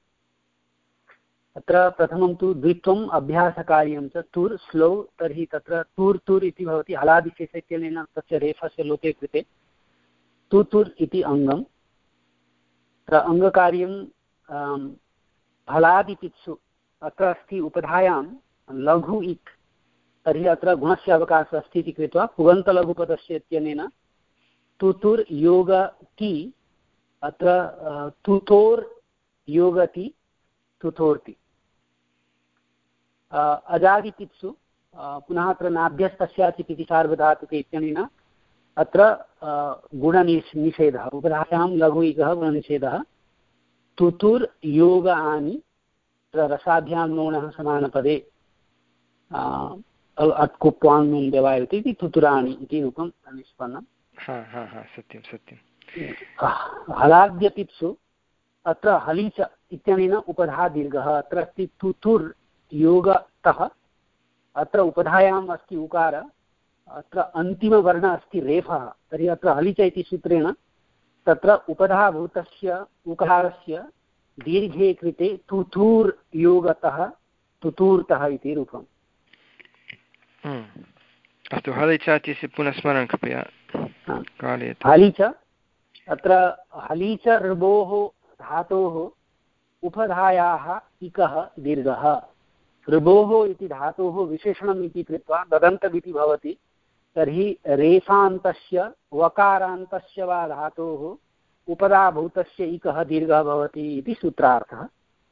अत्र प्रथमं तु द्वित्वम् अभ्यासकार्यं च तुर् स्लौ, तर्हि तत्र तुर् तुर् इति भवति हलादिशेषैत्यनेन तस्य रेफस्य लोपे कृते तु तुर् इति अङ्गम्। अत्र अङ्गकार्यं हलादिपित्सु अत्र अस्ति उपधायां लघु इत्, तर्हि अत्र गुणस्य अवकाशः अस्ति इति कृत्वा पुगन्तलघुपदस्य इत्यनेन तुतुर् योगति, अत्र तुतोर् योगति तुतोर्ति। अजादिपित्सु पुनः अत्र नाभ्यस्तस्याचित् इति सार्वधातुके इत्यनेन अत्र गुणनिष निषेधः, उपधायां लघु इकः गुणनिषेधः। तुतुर् योग आनि, रसाभ्यां नोणः समानपदे अट्कुप्वाङ् व्यवायते इति तुतुराणि इति रूपं निष्पन्नम्। सत्यं सत्यं। हलाद्यपित्सु अत्र हलिच इत्यनेन उपधा दीर्घः, अत्र अस्ति तुतुर् योगतः, अत्र उपधायाम् अस्ति उकार, अत्र अन्तिमवर्णः अस्ति रेफः, तर्हि अत्र हलिच इति सूत्रेण तत्र उपधाभूतस्य उकारस्य दीर्घे कृते तुतूर् योगतः तुतूर्तः इति रूपम्। अस्तु, हलिच इत्यस्य पुनः स्मरणं कृपया कारयतु। हलिच, अत्र हलिच ऋभोः धातोः उपधायाः इकः दीर्घः। ऋभोः इति धातोः विशेषणम् इति कृत्वा ददन्तमिति भवति, तर्हि रेफान्तस्य वकारान्तस्य वा धातोः उपधाभूतस्य इकः दीर्घः भवति इति सूत्रार्थः।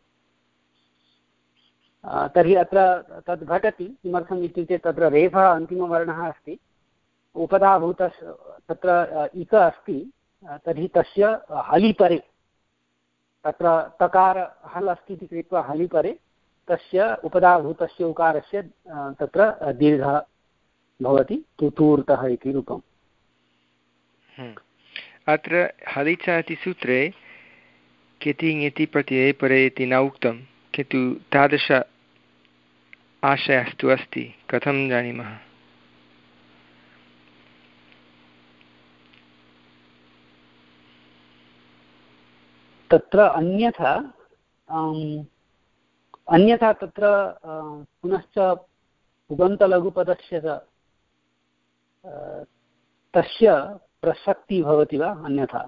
तर्हि अत्र तद् घटति, किमर्थम् इत्युक्ते तत्र रेफः अन्तिमवर्णः अस्ति, उपधाभूतस्य तत्र इक अस्ति, तर्हि तस्य हलिपरे, तत्र तकार हल् अस्ति इति कृत्वा हलिपरे तस्य उपधाभूतस्य उकारस्य तत्र दीर्घः भवति, तुतूर्तः इति रूपम्। अत्र हलिच इति सूत्रे किति इति प्रत्यये परे इति न उक्तं, किन्तु तादृश आशयस्तु अस्ति, कथं जानीमः? तत्र अन्यथा अन्यथा तत्र पुनश्च पुगन्तलघुपदस्य तस्य प्रसक्तिः भवति वा अन्यथा?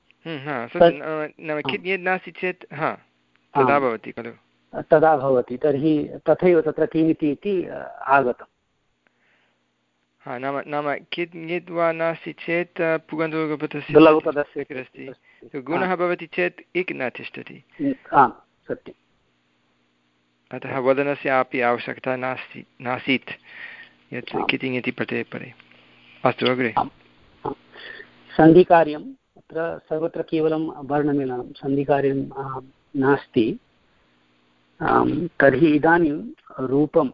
नाम कित् यद् नास्ति चेत् हा तदा भवति खलु, तदा भवति, तर्हि तथैव तत्र किमिति इति आगतम्। हा नाम नाम कित् यद् वा नास्ति चेत् पुगन्तलघुपदस्य लघुपदस्य अस्ति, गुणः भवति चेत् इक् न तिष्ठति। आम् सत्यम्। अतः वदनस्यापि आवश्यकता नास्ति नासीत् यत् किति इति प्रत्यये परे। अस्तु, अग्रे। सन्धिकार्यम्, अत्र सर्वत्र केवलं वर्णमेलनं, सन्धिकार्यं नास्ति। तर्हि इदानीं रूपं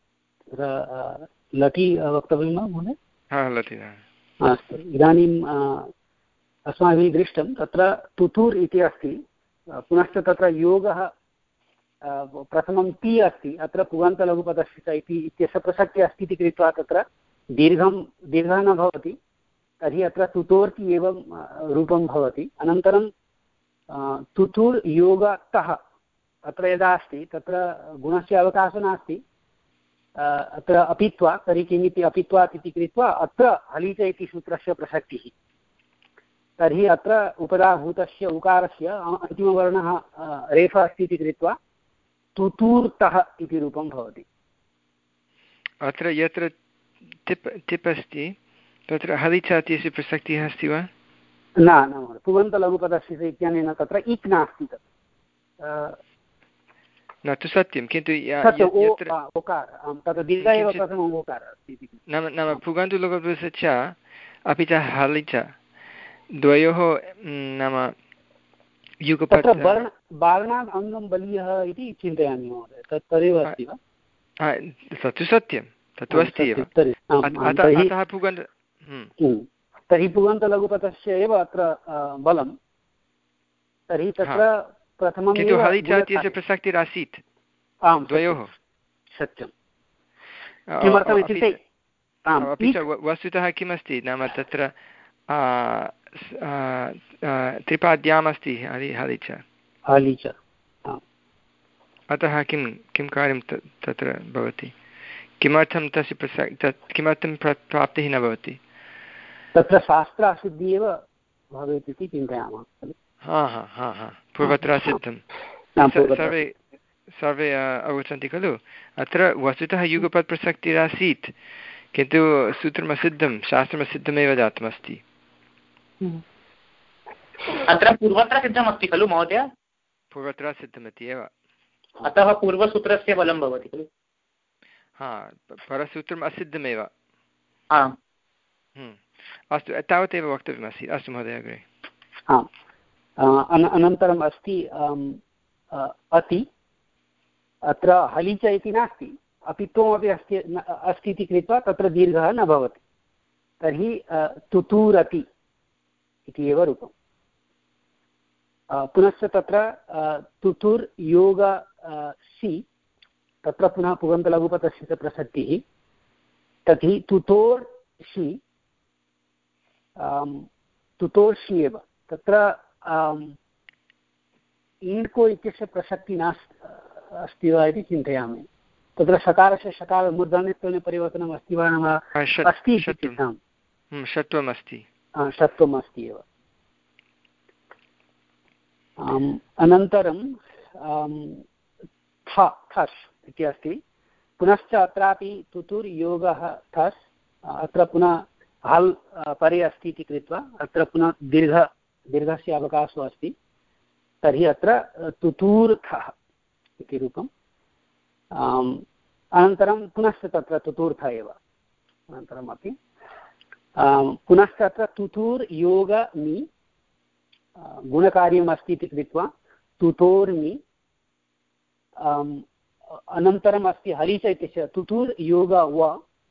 लटि वक्तव्यं वा महोदय? हा, लटि। अस्तु, इदानीम् अस्माभिः दृष्टं तत्र तुतुर् इति अस्ति, पुनश्च तत्र योगः प्रथमं ति अस्ति, अत्र पुगन्तलघुपदस्य च इति इत्यस्य प्रसक्तिः अस्ति इति कृत्वा तत्र दीर्घं दीर्घः न भवति, तर्हि अत्र तुतोर्ति एवं रूपं भवति। अनन्तरं तुतुर् योगतः अत्र यदा अस्ति तत्र गुणस्य अवकाशः नास्ति, अत्र अपित्वा, तर्हि किमिति अपित्वात् इति कृत्वा अत्र हलिच इति सूत्रस्य प्रसक्तिः। तर्हि अत्र उपधाभूतस्य उकारस्य अन्तिमवर्णः रेफः अस्ति इति कृत्वा तुतूर्तः इति रूपं भवति। अत्र यत्र टिप् टिप् अस्ति तत्र हलिच इत्यस्य प्रसक्तिः अस्ति वा? न न पुगन्तलघुपदस्य इत्यनेन तत्र इक् नास्ति तत् न तु सत्यं किन्तु नाम नाम पुगन्तलघुपदस्य च अपि च हलिच द्वयोः नाम युगपत् बालनात् अङ्गं बलीयः इति चिन्तयामि महोदय तत् तदेव अस्ति वा? तत्तु सत्यं तत्तु अस्ति एव अतः पुगन्त तर्हि पुगन्तलघुपथस्य एव अत्र बलं तर्हि तत्र प्रथमं किन्तु हलिच इत्यस्य प्रसक्तिरासीत् द्वयोः सत्यं किमर्थमित्युक्ते अपि च वस्तुतः किमस्ति नाम तत्र त्रिपाद्याम् अस्ति हलि हलिच हलिच अतः किं किं कार्यं तत्र भवति किमर्थं तस्य प्रसक् तत् किमर्थं प्राप्तिः न भवति तत्र शास्त्रासिद्धिः एव भवेत् इति चिन्तयामः खलु हा हा हा हा पूर्वत्र सिद्धं सर्वे सर्वे अवगच्छन्ति खलु अत्र वस्तुतः युगपत् प्रसक्तिरासीत् किन्तु सूत्रमसिद्धं शास्त्रमसिद्धमेव जातमस्ति अत्र पूर्वत्र सिद्धमस्ति खलु महोदय पूर्वत्र सिद्धमिति एव अतः पूर्वसूत्रस्य बलं भवति खलु हा परसूत्रम् असिद्धमेव आम् अस्तु तावदेव वक्तव्यमस्ति अस्तु महोदय अग्रे अनन्तरम् अस्ति अति अत्र हलिच इति नास्ति अपित्वमपि अस्ति अस्ति इति कृत्वा तत्र दीर्घः न भवति तर्हि तुतूरति इति एव रूपम् पुनश्च तत्र तुतुर् योग सि तत्र पुनः पुगन्तलघुपथस्य च प्रसक्तिः तर्हि तुतोर् शि तुतोर्षि एव तत्र इण्को इत्यस्य प्रसक्तिः नास्ति अस्ति वा इति चिन्तयामि तत्र सकारस्य सकार मूर्धन्यत्वेन परिवर्तनम् अस्ति वा न वा अस्ति षत्वम् अस्ति षत्वम् अस्ति एव अनन्तरं थ थस् इति अस्ति पुनश्च अत्रापि तुतुर् योगः थस् अत्र पुनः हल् परे अस्ति इति कृत्वा अत्र पुनः दीर्घ दीर्घस्य अवकाशः अस्ति तर्हि अत्र तुतूर्थः इति रूपम् अनन्तरं पुनश्च तत्र तुतूर्थ एव अनन्तरमपि पुनश्च अत्र तुतूर् योग मि गुणकार्यम् अस्ति इति कृत्वा तुतोर्मि अनन्तरम् अस्ति हलिच इत्यस्य तुतुर् योग व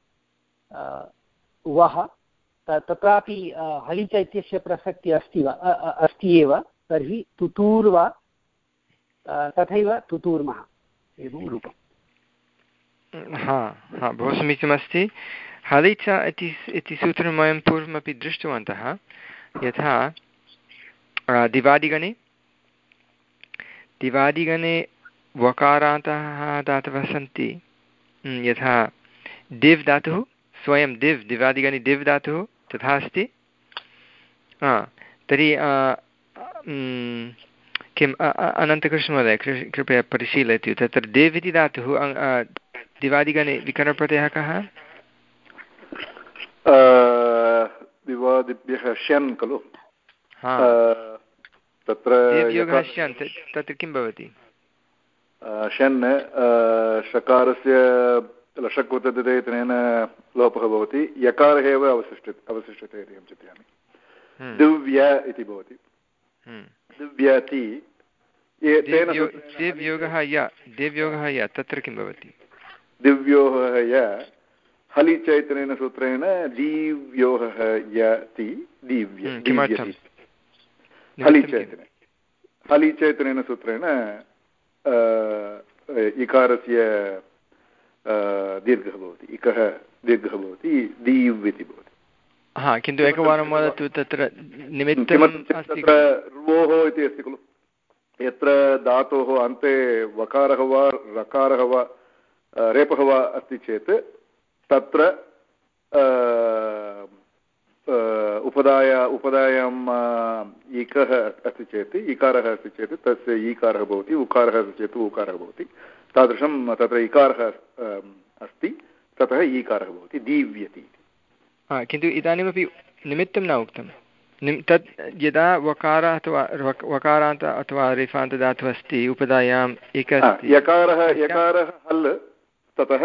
वः तत्रापि हलिच इत्यस्य प्रसक्तिः अस्ति वा अस्ति एव तर्हि तुतूर्वा तथैव तुतूर्मः एवं रूपम् हा हा बहु समीचीनमस्ति हलिच इति इति सूत्रं वयं पूर्वमपि दृष्टवन्तः यथा दिवादिगणे दिवादिगणे वकारान्तः धातवः सन्ति यथा दिव् धातुः स्वयं दिव् दिवादिगणे दिव् धातुः तथा अस्ति तर्हि किम् अनन्तकृष्णमहोदय कृपया परिशीलयतु तत्र दिव् इति धातुः दिवादिगणे विकरणप्रत्ययः कः दिवादिभ्यः श्यन् खलु तत्र दिव्योगः श्यन् तत्र किं भवति शन् षकारस्य लषक्वतदते तेन लोपः भवति यकारः एव अवशिष्ट अवशिष्यते इति अहं चिन्तयामि दिव्य इति भवति दिव्यति दिव्योगः य दिव्योगः य तत्र किं भवति दिव्योगः य हलिचैतनेन सूत्रेण दिव्योगः यति दिव्य किमर्थं हलिचैतने हलिचैतनेन सूत्रेण इकारस्य दीर्घः भवति इकः दीर्घः भवति दीव् इति भवति हा किन्तु एकवारं वदतु तत्र निमित्तं तत्र रुवोः इति अस्ति खलु यत्र धातोः अन्ते वकारः वा रकारः वा रेपः वा अस्ति चेत् तत्र उपदाय उपदायाम् इकः अस्ति चेत् इकारः अस्ति चेत् तस्य ईकारः भवति उकारः अस्ति चेत् उकारः भवति तादृशं तत्र इकारः अस्ति ततः ईकारः भवति दीव्यति इति। किन्तु इदानीमपि निमित्तं न उक्तं निम् तत् यदा वकार अथवा वकारान्त अथवा रेफान्तदातुः अस्ति उपधायाम् एकः अस्ति यकारः यकारः हल् ततः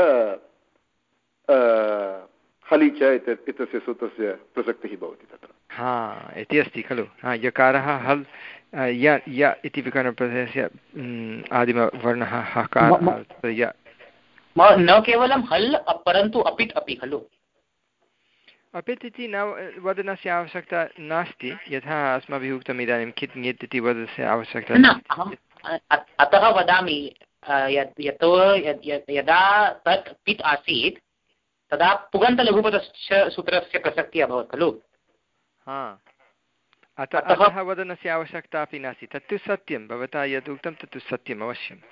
हलि च इत्यस्य सूत्रस्य प्रसक्तिः भवति तत्र। हा इति अस्ति खलु हा यकारः हल् य य इति विकरणप्रत्ययस्य आदिमवर्णः हकारः य न केवलं हल् परन्तु अपित् अपि खलु अपित् इति न वदनस्य आवश्यकता नास्ति यथा अस्माभिः उक्तम् इदानीं कित् ङित् इति वदनस्य आवश्यकता नास्ति। अतः वदामि यतो यदा तत् पित् आसीत् तदा पुगन्तलघुपदस्य सूत्रस्य प्रसक्तिः अभवत् खलु हा अतः वदनस्य आवश्यकता अपि नास्ति तत्तु सत्यं भवता यत् उक्तं तत्तु सत्यम् अवश्यं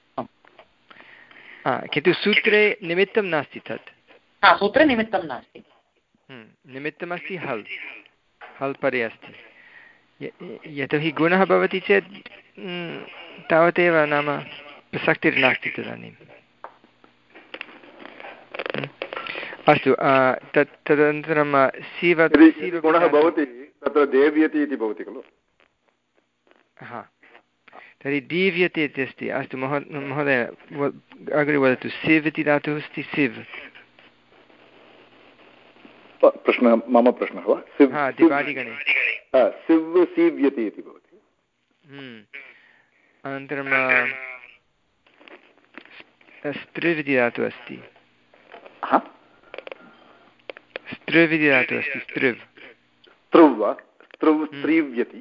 किन्तु सूत्रे निमित्तं नास्ति तत् सूत्रे निमित्तं नास्ति निमित्तमस्ति हल् हल् परे अस्ति यतोहि गुणः भवति चेत् तावदेव नाम प्रसक्तिर्नास्ति तदानीम् अस्तु तत् तदनन्तरं सीव गुणः भवति तत्र देव्यति इति भवति खलु हा तर्हि दीव्यते इति अस्ति अस्तु महो महोदय अग्रे वदतु सिव् इति धातुः अस्ति सिव् प्रश्नः मम प्रश्नः वा हा दिवादिगणे सिव् सीव्यति इति भवति अनन्तरं स्त्रिव् इति धातुः अस्ति स्त्रिव् इति धातुः अस्ति स्त्रिव् स्त्रुव् वा स्त्रुव् स्त्रीव्यति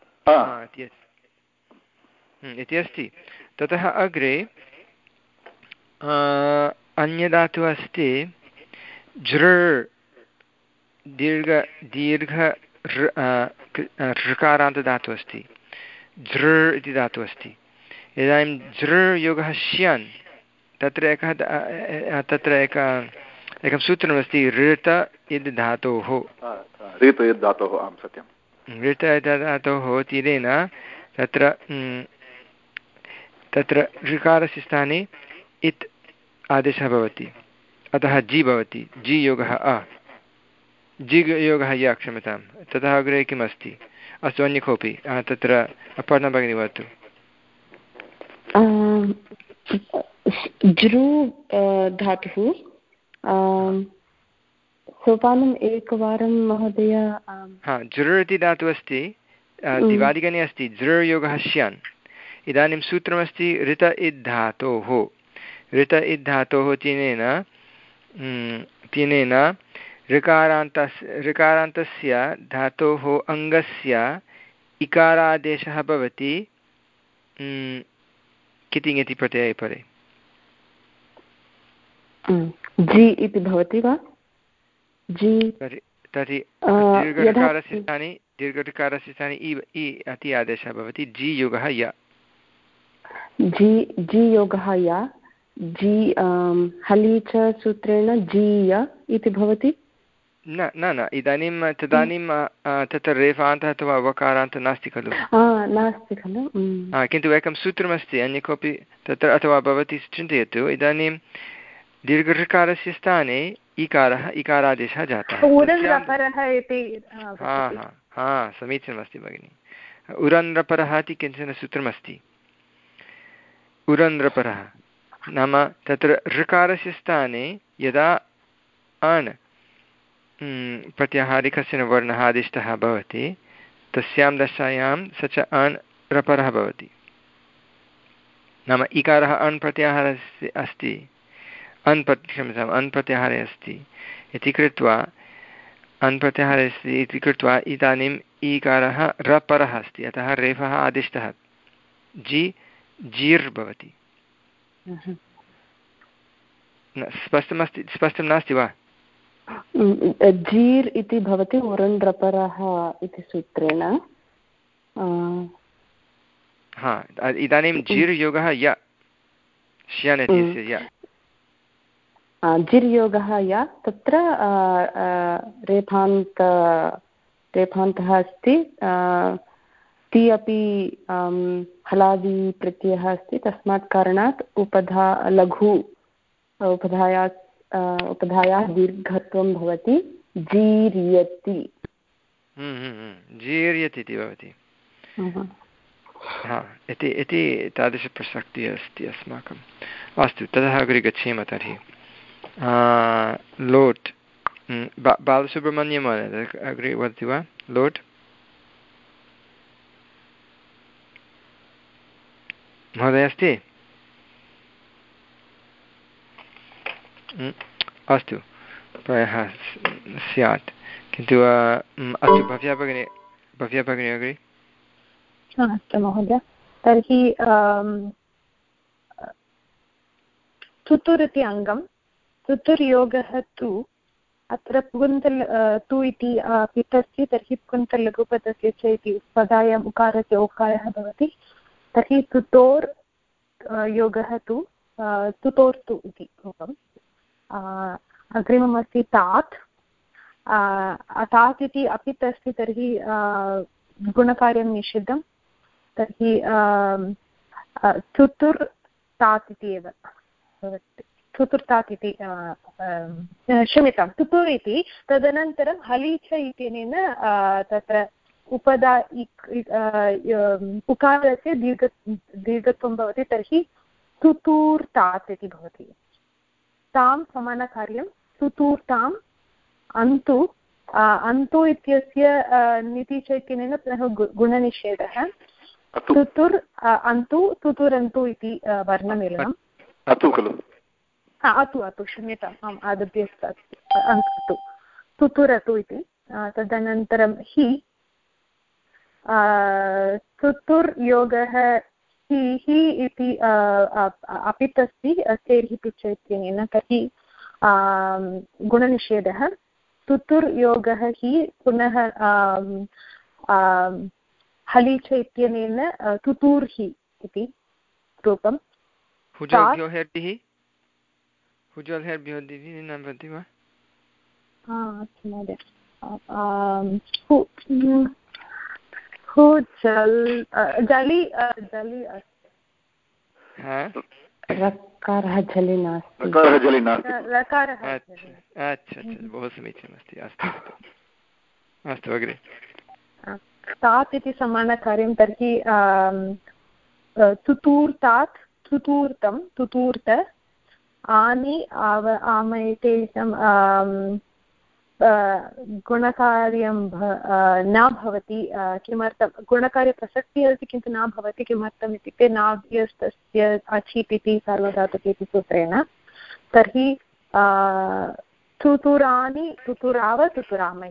इति अस्ति ततः अग्रे अन्यधातुः अस्ति झृ दीर्घ दीर्घ ऋकारान्तदातुः अस्ति झृ इति धातुः अस्ति इदानीं झृ योगः श्यन् तत्र एकः तत्र एक एकं सूत्रमस्ति ऋत इद् धातोः ऋत इद् धातोः आं सत्यं ऋत इद् धातोः तीरेण तत्र तत्र ऋकारस्य स्थाने इत् आदेशः भवति अतः जि भवति जि योगः अ जि योगः य क्षम्यतां ततः अग्रे किम् अस्ति अस्तु अन्य कोऽपि तत्र अपर्णा भगिनी वदतु जृ धातुः सोपानम् एकवारं महोदय हा जृ इति धातुः अस्ति दिवादिगणे अस्ति जृ योगः श्यान् इदानीं सूत्रमस्ति ऋत इद् धातोः ऋत इद् धातोः तिनेन तिनेन ऋकारान्तस्य ऋकारान्तस्य धातोः अङ्गस्य इकारादेशः भवति कितिङ् इति प्रत्यये परे जि इति भवति वा जि तर्हि दीर्घऋकारस्य स्थाने दीर्घऋकारस्य स्थाने इ इ इति आदेशः भवति जि योगः य जि जि योगः य जि हलि च सूत्रेण जि य इति भवति न न न इदानीं तदानीं तत्र रेफान्तः अथवा वकारान्तः नास्ति खलु नास्ति खलु किन्तु एकं सूत्रमस्ति अन्य कोऽपि तत्र अथवा भवती चिन्तयतु इदानीं दीर्घऋकारस्य स्थाने इकारः इकारादेशः जातः हा हा हा समीचीनमस्ति भगिनि उरन्रपरः इति किञ्चन सूत्रमस्ति उरन्रपरः नाम तत्र ऋकारस्य स्थाने यदा अण् प्रत्याहारिकस्य वर्णः आदिष्टः भवति तस्यां दशायां स च अण् रपरः भवति नाम इकारः अण् प्रत्याहारस्य अस्ति अन् प्रत् क्षम्यताम् अन् प्रत्याहारे अस्ति इति कृत्वा अन् प्रत्याहारे अस्ति इति कृत्वा इदानीम् ईकारः रपरः अस्ति अतः रेफः आदिष्टः जि जीर् भवति स्पष्टमस्ति स्पष्टं नास्ति वा जीर् इति भवति उरण्रपरः इति सूत्रेण हा इदानीं जीर् योगः य श्यन् इत्यस्य य जिर् योगः य तत्र रेफान्त रेफान्तः अस्ति ति अपि हलादि प्रत्ययः अस्ति तस्मात् कारणात् उपधा लघु उपधाया उपधायाः दीर्घत्वं भवति जीर्यति जीर्यति इति भवति हा इति इति तादृशप्रसक्तिः अस्ति अस्माकम् अस्तु ततः अग्रे गच्छेम तर्हि लोट् बालसुब्रह्मण्यं महोदय अग्रे वदति वा लोट् महोदय अस्ति अस्तु प्रायः स्यात् किन्तु अस्तु भव्या भगिनी भव्या भगिनी अग्रे अस्तु महोदय तर्हि तुतुर् इति अङ्गं तुतुर्योगः तु अत्र पुगन्तल् तु इति पित् अस्ति तर्हि पुगन्तल्लघुपदस्य च इति पदायाम् उकारस्य ओकारः भवति तर्हि तुतोर् योगः तु तुतोर्तु इति रूपम् अग्रिममस्ति तात् तात् इति अपित् अस्ति तर्हि गुणकार्यं निषिद्धं तर्हि तुतुर् तात् इति एव भवति तुतुर्तात् इति क्षम्यतां तुतुर् इति तदनन्तरं हलीच इत्यनेन तत्र उपदा उकारस्य दीर्घ दीर्घत्वं भवति तर्हि तुतूर्तात् इति भवति तां समानकार्यं तुतूर्ताम् अन्तु अन्तु इत्यस्य नितिचैतन्येन पुनः गुणनिषेधः तुतुर् अन्तु तुतुरन्तु इति वर्णमेलनम् अतु खलु अतु अतु क्षम्यताम् आम् आदभ्य अन्तु तुतुरतु इति तदनन्तरं हि तुतुर्योगः हि हि इति अपित् अस्ति सेर्हि पिच् इत्यनेन तर्हि गुणनिषेधः तुतुर्योगः हि पुनः हलीच इत्यनेन तुतूर्हि इति रूपं न भवति वा अस्तु महोदय जल् जलि जलि अस्ति रकारः जलि नास्ति रकारः जलि नास्ति रकारः अच्छा अच्छा बहु समीचीनमस्ति अस्तु अस्तु अग्रे तात् इति समानकार्यं तर्हि तुतूर्तात् तुतूर्तं तुतूर्त आनि आव आमयतेषं गुणकार्यं न भवति किमर्थं गुणकार्यप्रसक्तिः अस्ति किन्तु न भवति किमर्थम् इत्युक्ते नाभ्यस्तस्य अचित् इति सार्वधातुके इति सूत्रेण तर्हि तुतुराणि तुतुराव तुतुरामै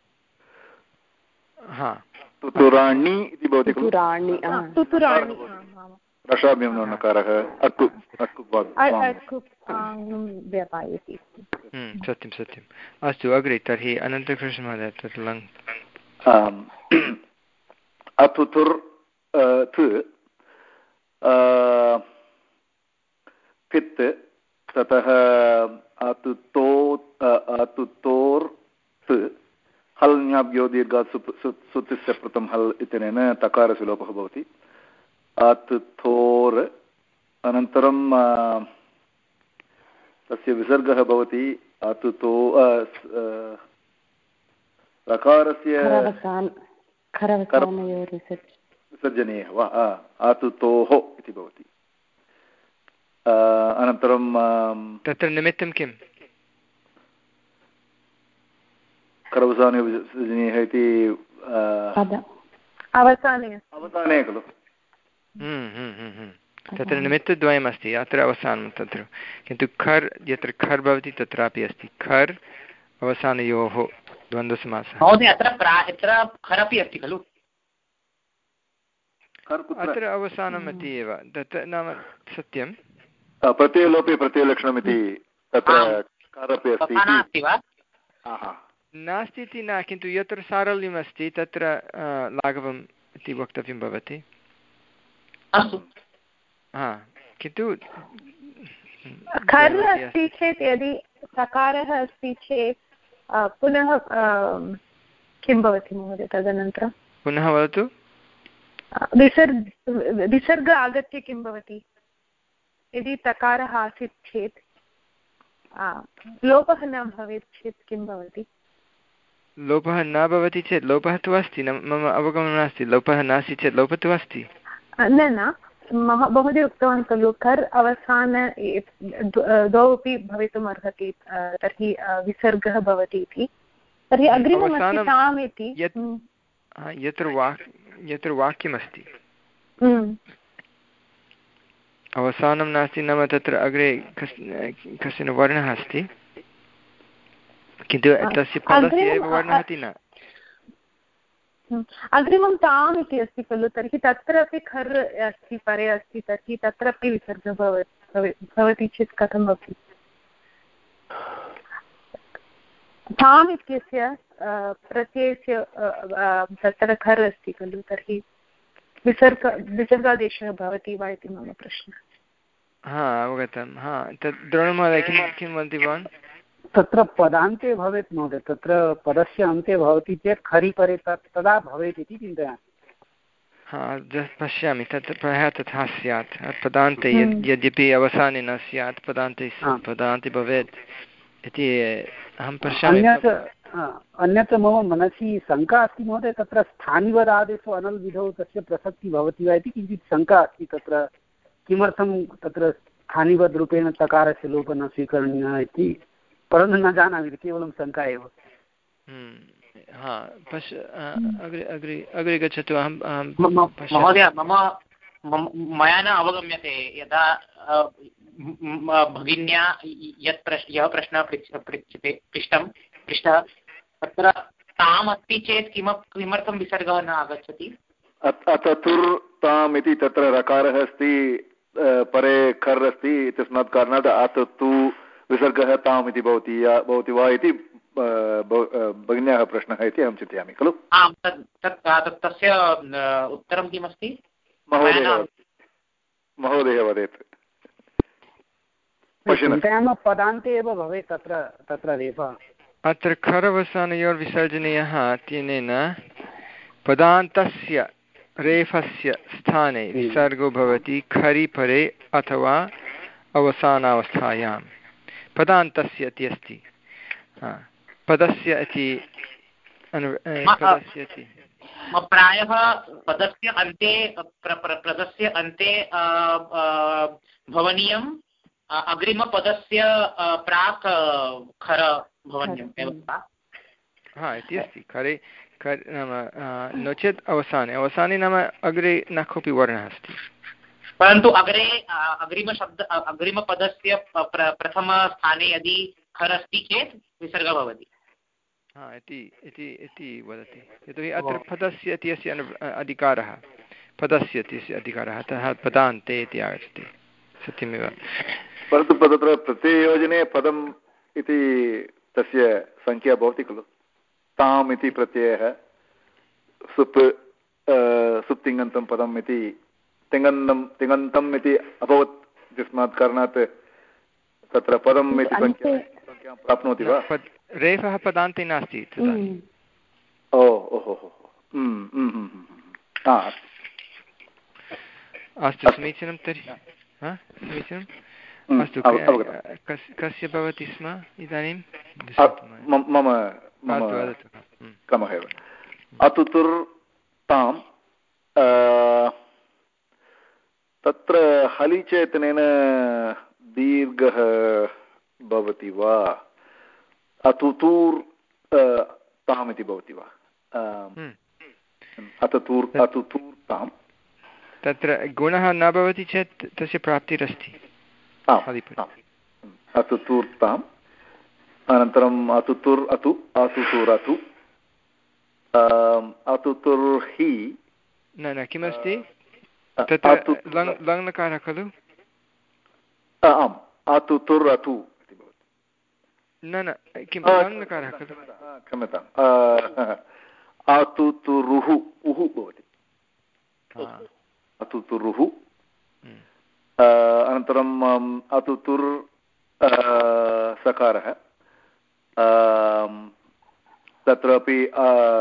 तुतुराणि इति भवति खलु तुतुराणि रसाभ्यं नकारः अक्कु अक्कु व्यपायति सत्यं सत्यम् अस्तु अग्रे तर्हि अनन्तकृष्णमहोदय तत् लङ् अतुतुर् पित् ततः अतुतो अतुतोर् हल् ञाभ्यो दीर्घात् सुतिस्य प्रथम हल् इत्यनेन तकारस्य लोपः भवति अतुथोर् अनन्तरं तस्य विसर्गः भवति अतुतो रकारस्य विसर्जनीयः वा अतुतोः इति भवति अनन्तरं तत्र निमित्तं किं करवसाने विसर्जनीयः इति अवसाने अवसाने खलु तत्र निमित्तद्वयमस्ति अत्र अवसानं तत्र किन्तु खर् यत्र खर् भवति तत्रापि अस्ति खर् अवसानयोः द्वन्द्वसमासः महोदय अत्र अत्र खर् अपि अस्ति खलु अत्र अवसानम् इति एव तत् नाम सत्यं प्रत्ययलोपे प्रत्ययलक्षणमिति तत्र कारपि अस्ति वा नास्ति इति न किन्तु यत्र सारल्यमस्ति तत्र लाघवम् इति वक्तव्यं भवति अस्तु हा किन्तु खर् अस्ति चेत् यदि सकारः अस्ति चेत् पुनः किं भवति महोदय तदनन्तरं पुनः वदतु विसर्ग विसर्ग आगत्य किं भवति यदि तकारः आसीत् चेत् लोपः न भवेत् चेत् किं भवति? लोपः न भवति चेत् लोपः तु अस्ति, मम अवगमनं नास्ति। लोपः नास्ति चेत् लोपः तु अस्ति। न न मम महोदय उक्तवान् खलु कर् अवसान द्वौ अपि भवितुम् अर्हति, तर्हि विसर्गः भवति इति। तर्हि अग्रिममस्ति ताम् इति यत्र वाक् यत्र वाक्यमस्ति अवसानं नास्ति, नाम तत्र अग्रे कश्चन वर्णः अस्ति, किन्तु तस्य पदस्य एव वर्णः इति न। अग्रिमं ताम् इति अस्ति खलु, तर्हि तत्रापि खर् अस्ति, परे अस्ति, तर्हि तत्रापि विसर्गः भवति चेत् कथं भवति? ताम् इत्यस्य प्रत्ययस्य तत्र खर् अस्ति खलु, तर्हि विसर्ग विसर्गादेशः भवति वा इति मम प्रश्नः। हा अवगतं। हा तत् द्रोणमहोदय किं किं वदति भवान्? तत्र पदान्ते भवेत् महोदय, तत्र पदस्य अन्ते भवति चेत् खरि परे तत् तदा भवेत् इति चिन्तयामि। हा पश्यामि, तत् प्रायः तथा स्यात्। पदान्ते यद्यपि अवसाने न स्यात्, पदान्ते पदान्ते भवेत् इति अहं पश्यामि। अन्यत् अन्यत् मम मनसि शङ्का अस्ति महोदय, तत्र स्थानिवदादेशो अनल् विधौ तस्य प्रसक्तिः भवति वा इति किञ्चित् शङ्का अस्ति। तत्र किमर्थं तत्र स्थानिवद्रूपेण तकारस्य लोपः न स्वीकरणीयः इति, परन्तु न जानामि, केवलं शङ्का एव। हा पश्य, अग्रे अग्रे अग्रे गच्छतु। अहं महोदय मम मया न अवगम्यते, यदा भगिन्या यत् प्रश् यः प्रश्नः पृच्छ्यते पृष्टं पृष्टः तत्र ताम् अस्ति चेत् किम किमर्थं विसर्गः न आगच्छति? अततुर् ताम् इति तत्र रकारः अस्ति, परे खर् अस्ति, तस्मात् कारणात् अततु विसर्गः ताम् इति भवति भवति वा इति भगिन्याः प्रश्नः इति अहं चिन्तयामि खलु। आम् तत् तस्य उत्तरं किमस्ति? महोदय महोदय वदेत्। चिन्तयामः पदान्ते एव भवेत् तत्र तत्र रेफः। अत्र खरवसानयोर्विसर्जनीयः तेन पदान्तस्य रेफस्य स्थाने विसर्गो भवति खरि परे अथवा अवसानावस्थायां। पदान्तस्य इति अस्ति, पदस्य इति पदस्य इति प्रायः पदस्य अन्ते पदस्य अन्ते भवनीयं अग्रिमपदस्य प्राक् खर भवनीयम् एव वा? हा इति अस्ति खरे खर् नाम नो चेत् अवसाने अवसाने नाम अग्रे न कोऽपि वर्णः अस्ति, परन्तु अग्रे अग्रिमशब्द अग्रिमपदस्य प्रथमस्थाने यदि खर् अस्ति चेत् विसर्गः भवति। हा इति इति इति वदति, यतोहि अत्र पदस्य इत्यस्य अधिकारः पदस्य इत्यस्य अधिकारः, अतः पदान्ते इति आगच्छति। सत्यमेव, परन्तु तत्र प्रत्यययोजने पदम् इति तस्य संख्या भवति खलु। ताम् इति प्रत्ययः सुप् सुप्तिङन्तं पदम् इति तिङन्तं तिङन्तम् इति अभवत्, तस्मात् कारणात् तत्र पदम् इति संख्या संख्यां प्राप्नोति वा? रेफः पदान्ते नास्ति। ओ ओहो अस्तु समीचीनं। तर्हि समीचीनम् अस्तु, कस्य भवति स्म इदानीं? मम क्रमः एव। अतुतुर् ताम्, तत्र हलिचेतनेन दीर्घः भवति वा? अतुतूर् ताम् इति भवति वा? अततूर् अतुतूर् ताम्, तत्र गुणः न भवति चेत् तस्य प्राप्तिरस्ति। अतुतूर् ताम्, अनन्तरम् अतुतुर् अतु अतुतुर् अतु अतुतुर् हि न न किमस्ति तत्र लङ्लकारः खलु? आम् अतुतुर् अतु इति भवति। न न किं लङ्लकारः खलु? क्षम्यताम्, अतुतुरुः उः भवति। अतुतुरुः, अनन्तरम् अतुतुर् सकारः, तत्रापि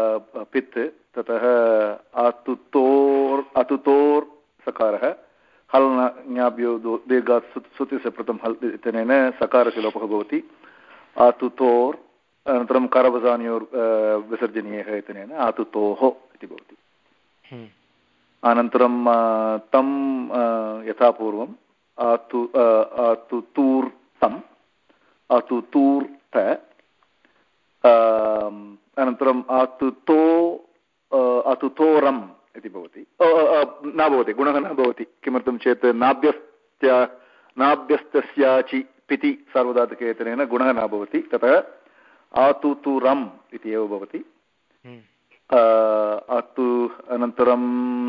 पित्, ततः अतुतोर् अतुतोर् सकारः, हल् ज्ञाभ्यो दीर्घात् सुतिस्य प्रथम हल् इत्यनेन सकारस्य लोपः भवति आतुतोर् अनन्तरं करवसानयोर् विसर्जनीयः इत्यनेन आतुतोः इति भवति। अनन्तरं तं यथा पूर्वम् आतु आतुतूर्तम् आतुतूर्त अनन्तरम् आतुतो आतुतोरम् इति भवति न भवति गुणः न भवति। किमर्थं चेत् नाभ्यस्त्य नाभ्यस्तस्याचि पिति सार्वधातुकेतनेन गुणः न भवति ततः आतुतुरम् इति एव भवति। अतु अनन्तरम्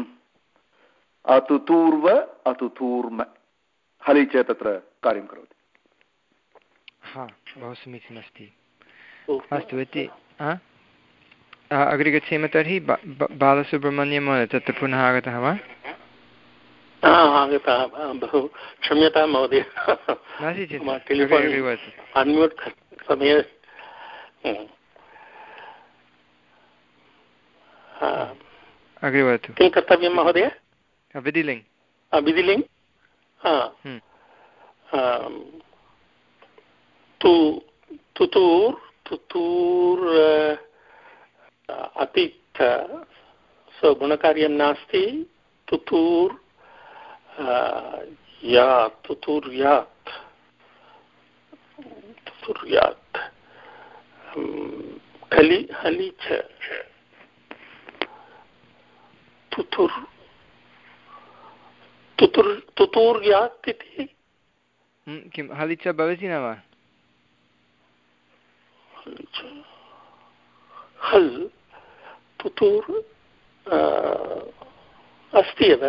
अतुतूर्व अतुतूर्म हलि च तत्र कार्यं करोति। हा बहु समीचीनमस्ति। अस्तु इति अग्रे गच्छेम तर्हि बालसुब्रह्मण्यं तत्र पुनः आगतः वा? आगतः बहु क्षम्यतां महोदय नास्ति चेत् अन्म्यूट् समये अग्रे वदतु। किं कर्तव्यं महोदय? विधिलिङ्ग् विधिलिङ्ग् तु तुतूर् तुतूर् अतिथ सो गुणकार्यं नास्ति। तुतूर् यात् तुतुर्यात् तुतुर्यात् हलि हलि च तुतुर् तुतुर् तुतुर्यात् इति किं हलि च भवति न वा? हल् तुतुर् अस्ति एव।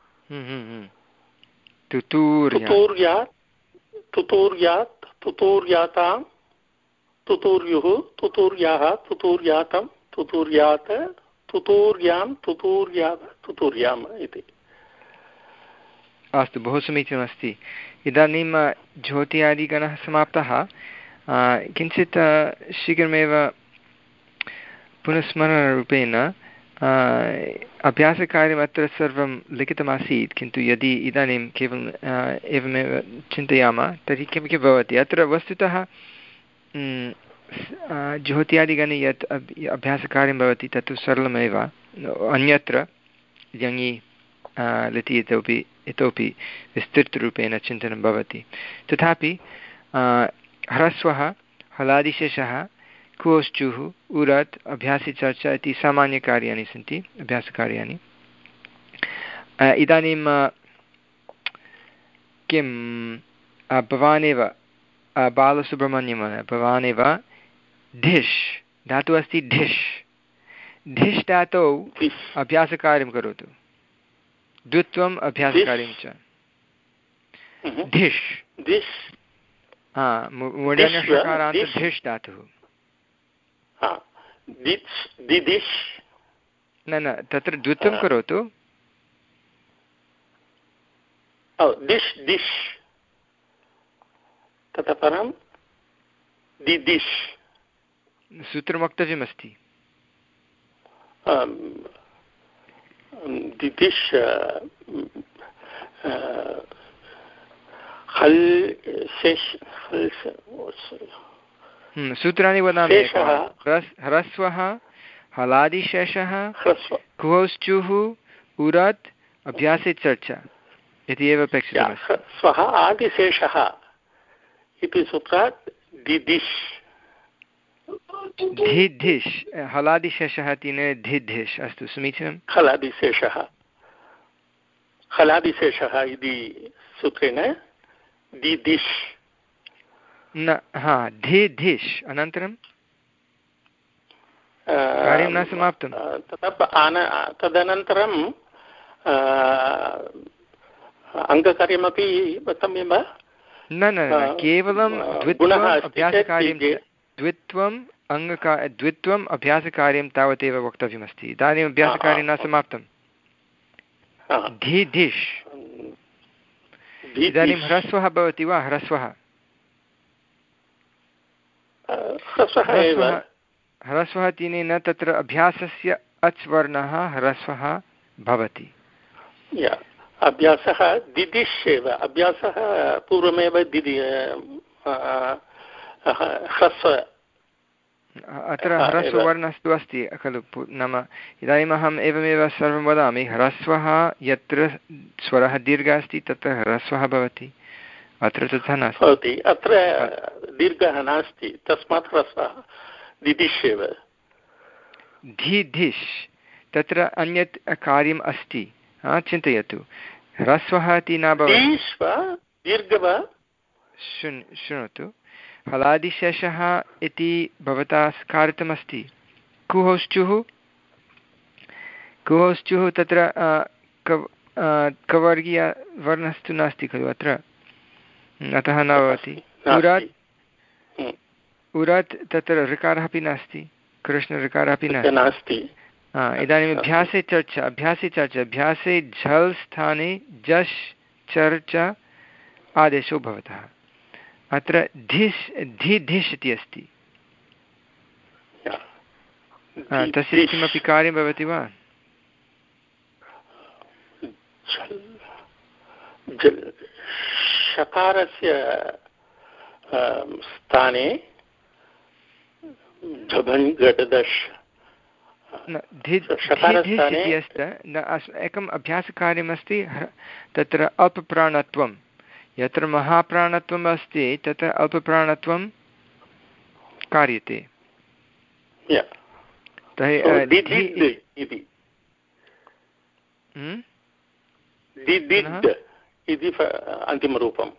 तुतुर्यात् तुतुर्यात् तुतुर्यातां तुतुर्युः तुतुर्याः तुतुर्यातं तुतुर्यात् तुतुर्यां तुतुर्याः तुतुर्याम् इति। अस्तु बहु समीचीनमस्ति। इदानीं ज्योत्यादिगणः समाप्तः। किञ्चित् शीघ्रमेव पुनस्मरणरूपेण अभ्यासकार्यम् अत्र सर्वं लिखितमासीत् किन्तु यदि इदानीं केवलम् एवमेव चिन्तयामः तर्हि किं किं भवति अत्र वस्तुतः ज्योत्यादिगणे यत् अभ्यासकार्यं भवति तत्तु सरलमेव। अन्यत्र यङि लिटि इतोपि इतोपि विस्तृतरूपेण चिन्तनं भवति। तथापि ह्रस्वः हलादिशेषः कुओश्चुः उरत् अभ्यासिचर्चा इति सामान्यकार्याणि सन्ति अभ्यासकार्याणि। इदानीं किं भवानेव बालसुब्रह्मण्यं भवानेव ढिष् धातुः अस्ति ढिष् ढिष् धातौ अभ्यासकार्यं करोतु। द्वित्वम् अभ्यासकार्यं च ढिष् हा मूर्धन्यषकारान्त ढिष् धातुः न न तत्र द्वित्वं करोतु। दिश् दिश् ततः परं दिदिश् सूत्रं वक्तव्यमस्ति। दिदिश् हल् शेष सूत्राणि वदामि। ह्रस्वः हलादिशेषः कुहोश्चुः उरत् अभ्यासे चर्चा इति एव अपेक्षितमस्ति। स्वः आदिशेषः इति सूत्रात् दिदिश् धिधिष् हलादिशेषः तेन धिधिष् अस्तु समीचीनं। हलादिशेषः हलादिशेषः इति सूत्रेण दिदिश् न हा धिधिष् अनन्तरं कार्यं न समाप्तं। तदनन्तरं अङ्गकार्यमपि वक्तव्यं वा? न न केवलं द्वित्वम् अभ्यासकार्यं द्वित्वम् अङ्गका द्वित्वम् अभ्यासकार्यं तावदेव वक्तव्यमस्ति। इदानीम् अभ्यासकार्यं न समाप्तं। धिधिष् इदानीं ह्रस्वः भवति वा? ह्रस्वः ह्रस्वः तेन तत्र अभ्यासस्य अच् वर्णः ह्रस्वः भवति। अभ्यासः दिदिश् एव अभ्यासः पूर्वमेव दिदि ह्रस्व अत्र ह्रस्ववर्णस्तु अस्ति खलु नाम इदानीम् अहम् एवमेव सर्वं वदामि ह्रस्वः यत्र स्वरः दीर्घः अस्ति तत्र ह्रस्वः भवति अत्र तथा नास्ति भवति अत्र दीर्घः नास्ति तस्मात् ह्रस्वः दिदिश् एव धिधिश् तत्र अन्यत् कार्यम् अस्ति चिन्तयतु ह्रस्वः इति न भवति शृणोतु हलादिशेषः इति भवता स्कारितमस्ति कुहोश्चुः कुहोश्चुः तत्र कवर्गीयवर्णस्तु नास्ति खलु अत्र अतः न भवति उरात् उरात् तत्र ऋकारः अपि नास्ति कृष्णऋकारः अपि नास्ति इदानीम् अभ्यासे चर्चा अभ्यासे चर्चा अभ्यासे झल् स्थाने झष् चर्च आदेशो भवतः अत्र धिस् धि धिष् इति अस्ति तस्य किमपि कार्यं भवति वा शकारस्य स्थाने एकम् अभ्यासकार्यमस्ति तत्र अल्पप्राणत्वं यत्र महाप्राणत्वम् अस्ति तत्र अल्पप्राणत्वं कार्यते अन्तिमरूपं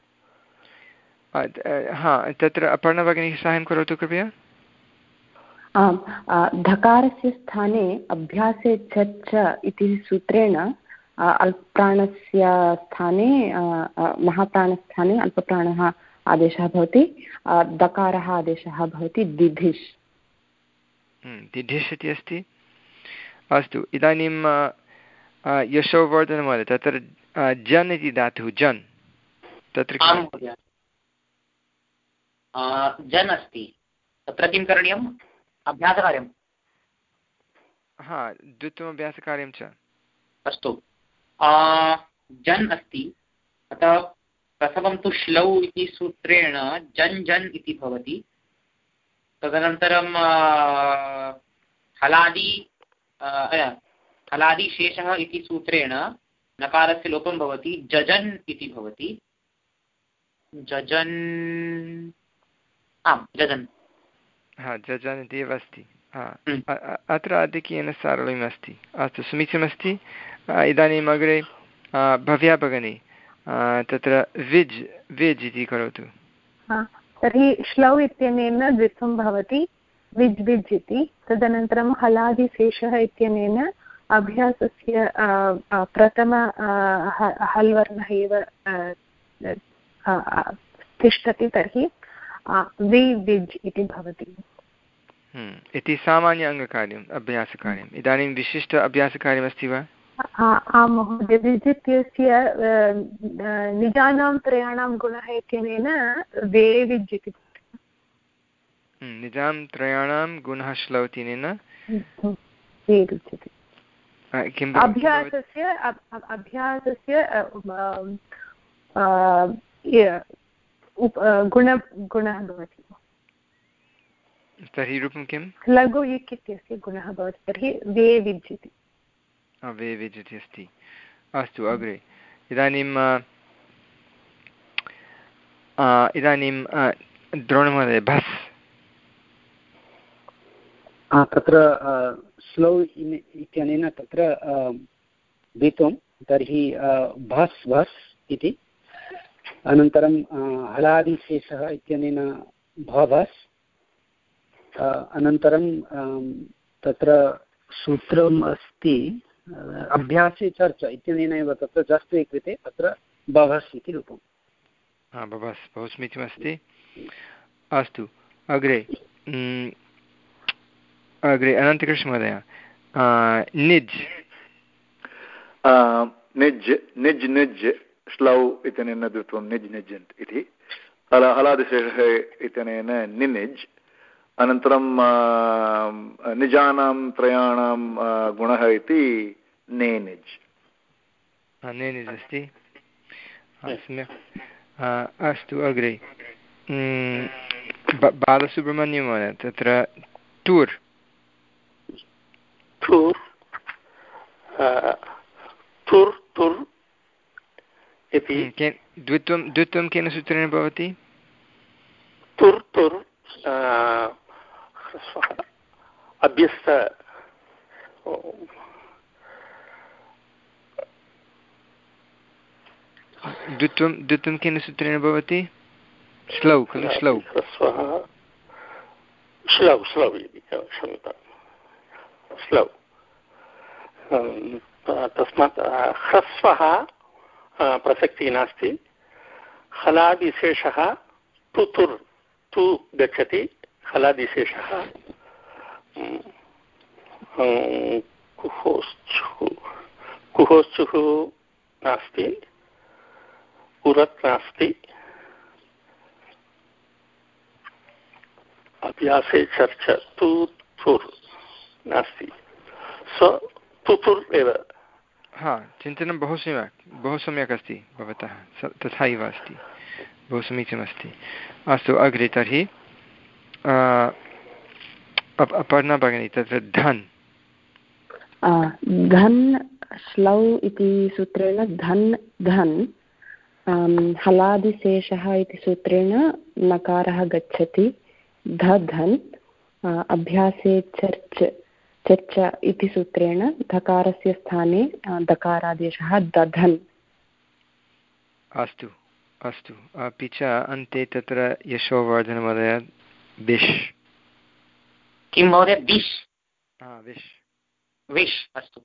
हा तत्र अपर्णभगिनी साहाय्यं करोतु कृपया आम् धकारस्य स्थाने अभ्यासे झच् इति सूत्रेण अल्पप्राणस्य स्थाने महाप्राणस्थाने अल्पप्राणः आदेशः भवति दकारः आदेशः भवति दिधिष् दिधिष् इति अस्ति अस्तु इदानीं यशोवर्धनमहोदय तत्र जन् इति धातुः जन् तत्र जन् अस्ति तत्र किं करणीयम् अभ्यासकार्यं हा द्वितीयम् अभ्यासकार्यं च अस्तु जन् अस्ति अतः प्रथमं तु श्लौ इति सूत्रेण जन् जन् इति भवति तदनन्तरं हलादि हलादिशेषः इति सूत्रेण नकारस्य लोपं भवति जजन् इति भवति जजन् आम् जजन् हा जजन् इति एव अस्ति अत्र आधिक्येन सारल्यम् अस्ति अस्तु समीचीनमस्ति इदानीम् अग्रे भव्या भगिनी तत्र विज् विज् इति करोतु तर्हि श्लौ इत्यनेन द्वित्वं भवति विज् विज् इति तदनन्तरं हलादिशेषः इत्यनेन अभ्यासस्य प्रथम हल् वर्णः एव तिष्ठति तर्हि वि विज् इति भवति इति सामान्य अङ्गकार्यम् अभ्यासकार्यम् इदानीं विशिष्ट अभ्यासकार्यमस्ति वा आं महोदय विज् इत्यस्य निजानां त्रयाणां गुणः इत्यनेन वे विज् इति निजां त्रयाणां गुणः श्लौ इत्यनेन वे विज् इति अभ्यासस्य अभ्यासस्य गुण गुणः भवति तर्हि रूपं किं लघु इक् इत्यस्य गुणः भवति तर्हि वे विज् इति वे विज् इति अस्ति अस्तु अग्रे इदानीं इदानीं द्रोणमहोदय भस् तत्र स्लो इत्यनेन तत्र द्वित्वं तर्हि भस् भस् इति अनन्तरं हलादिशेषः इत्यनेन भवस् अनन्तरं तत्र सूत्रम् अस्ति अभ्यासे चर्चा इत्यनेन एव तत्र जस् स्वीकृते तत्र भवस् इति रूपं हा भवस् बहु समीचीनमस्ति अस्तु अग्रे अग्रे अनन्तकृष्णमहोदय निज् निज् निज् निज् श्लौ इत्यनेन द्वित्वं निज् निज् इति हल हलादिशेषः इत्यनेन निनिज् अनन्तरं निजानां त्रयाणां गुणः इति नेनिज् नेनिज् अस्ति सम्यक् अस्तु अग्रे बालसुब्रह्मण्यं महोदय तत्र टूर् टूर् टुर् टुर् इति द्वित्वं द्वित्वं केन सूत्रेण भवति टुर् टुर् अभ्यस्त द्वित्वं द्वित्वं केन सूत्रेण भवति श्लौ खलु श्लौ श्लौ श्लौ इति क्षम्यतां श्लौ तस्मात् ह्रस्वः प्रसक्तिः नास्ति हलादिशेषः टुतुर् टु गच्छति हलादिशेषः कुहोश्चुः कुहोश्चुः नास्ति उरत् नास्ति अभ्यासे चर्च तु तुर् नास्ति सो तुतुर् एव हा चिन्तनं बहु सम्यक् बहु सम्यक् अस्ति भवतः तथैव अस्ति बहु समीचीनमस्ति अस्तु अग्रे तर्हि अपर्णा भगिनी तत्र धन् धन् श्लौ इति सूत्रेण धन् धन् हलादिशेषः इति सूत्रेण नकारः गच्छति धधन् अभ्यासे चर्च चर्च इति सूत्रेण धकारस्य स्थाने दकारादेशः दधन् अस्तु अस्तु अपि च अन्ते तत्र यशोवर्धनमहोदय विश् किं महोदय विश् विश् विश् अस्तु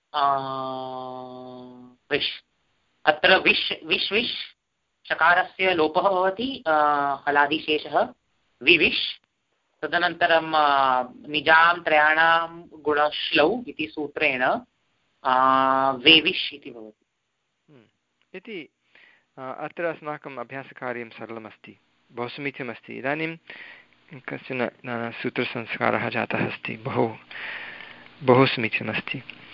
विश् अत्र विश् विश् विश् चकारस्य लोपः भवति हलादिशेषः विविश् तदनन्तरं निजां त्रयाणां गुणश्लौ इति सूत्रेण वेविश् इति भवति इति अत्र अस्माकम् अभ्यासकार्यं सरलमस्ति बहु समीचीनमस्ति इदानीं कश्चन सूत्रसंस्कारः जातः अस्ति बहु बहु समीचीनमस्ति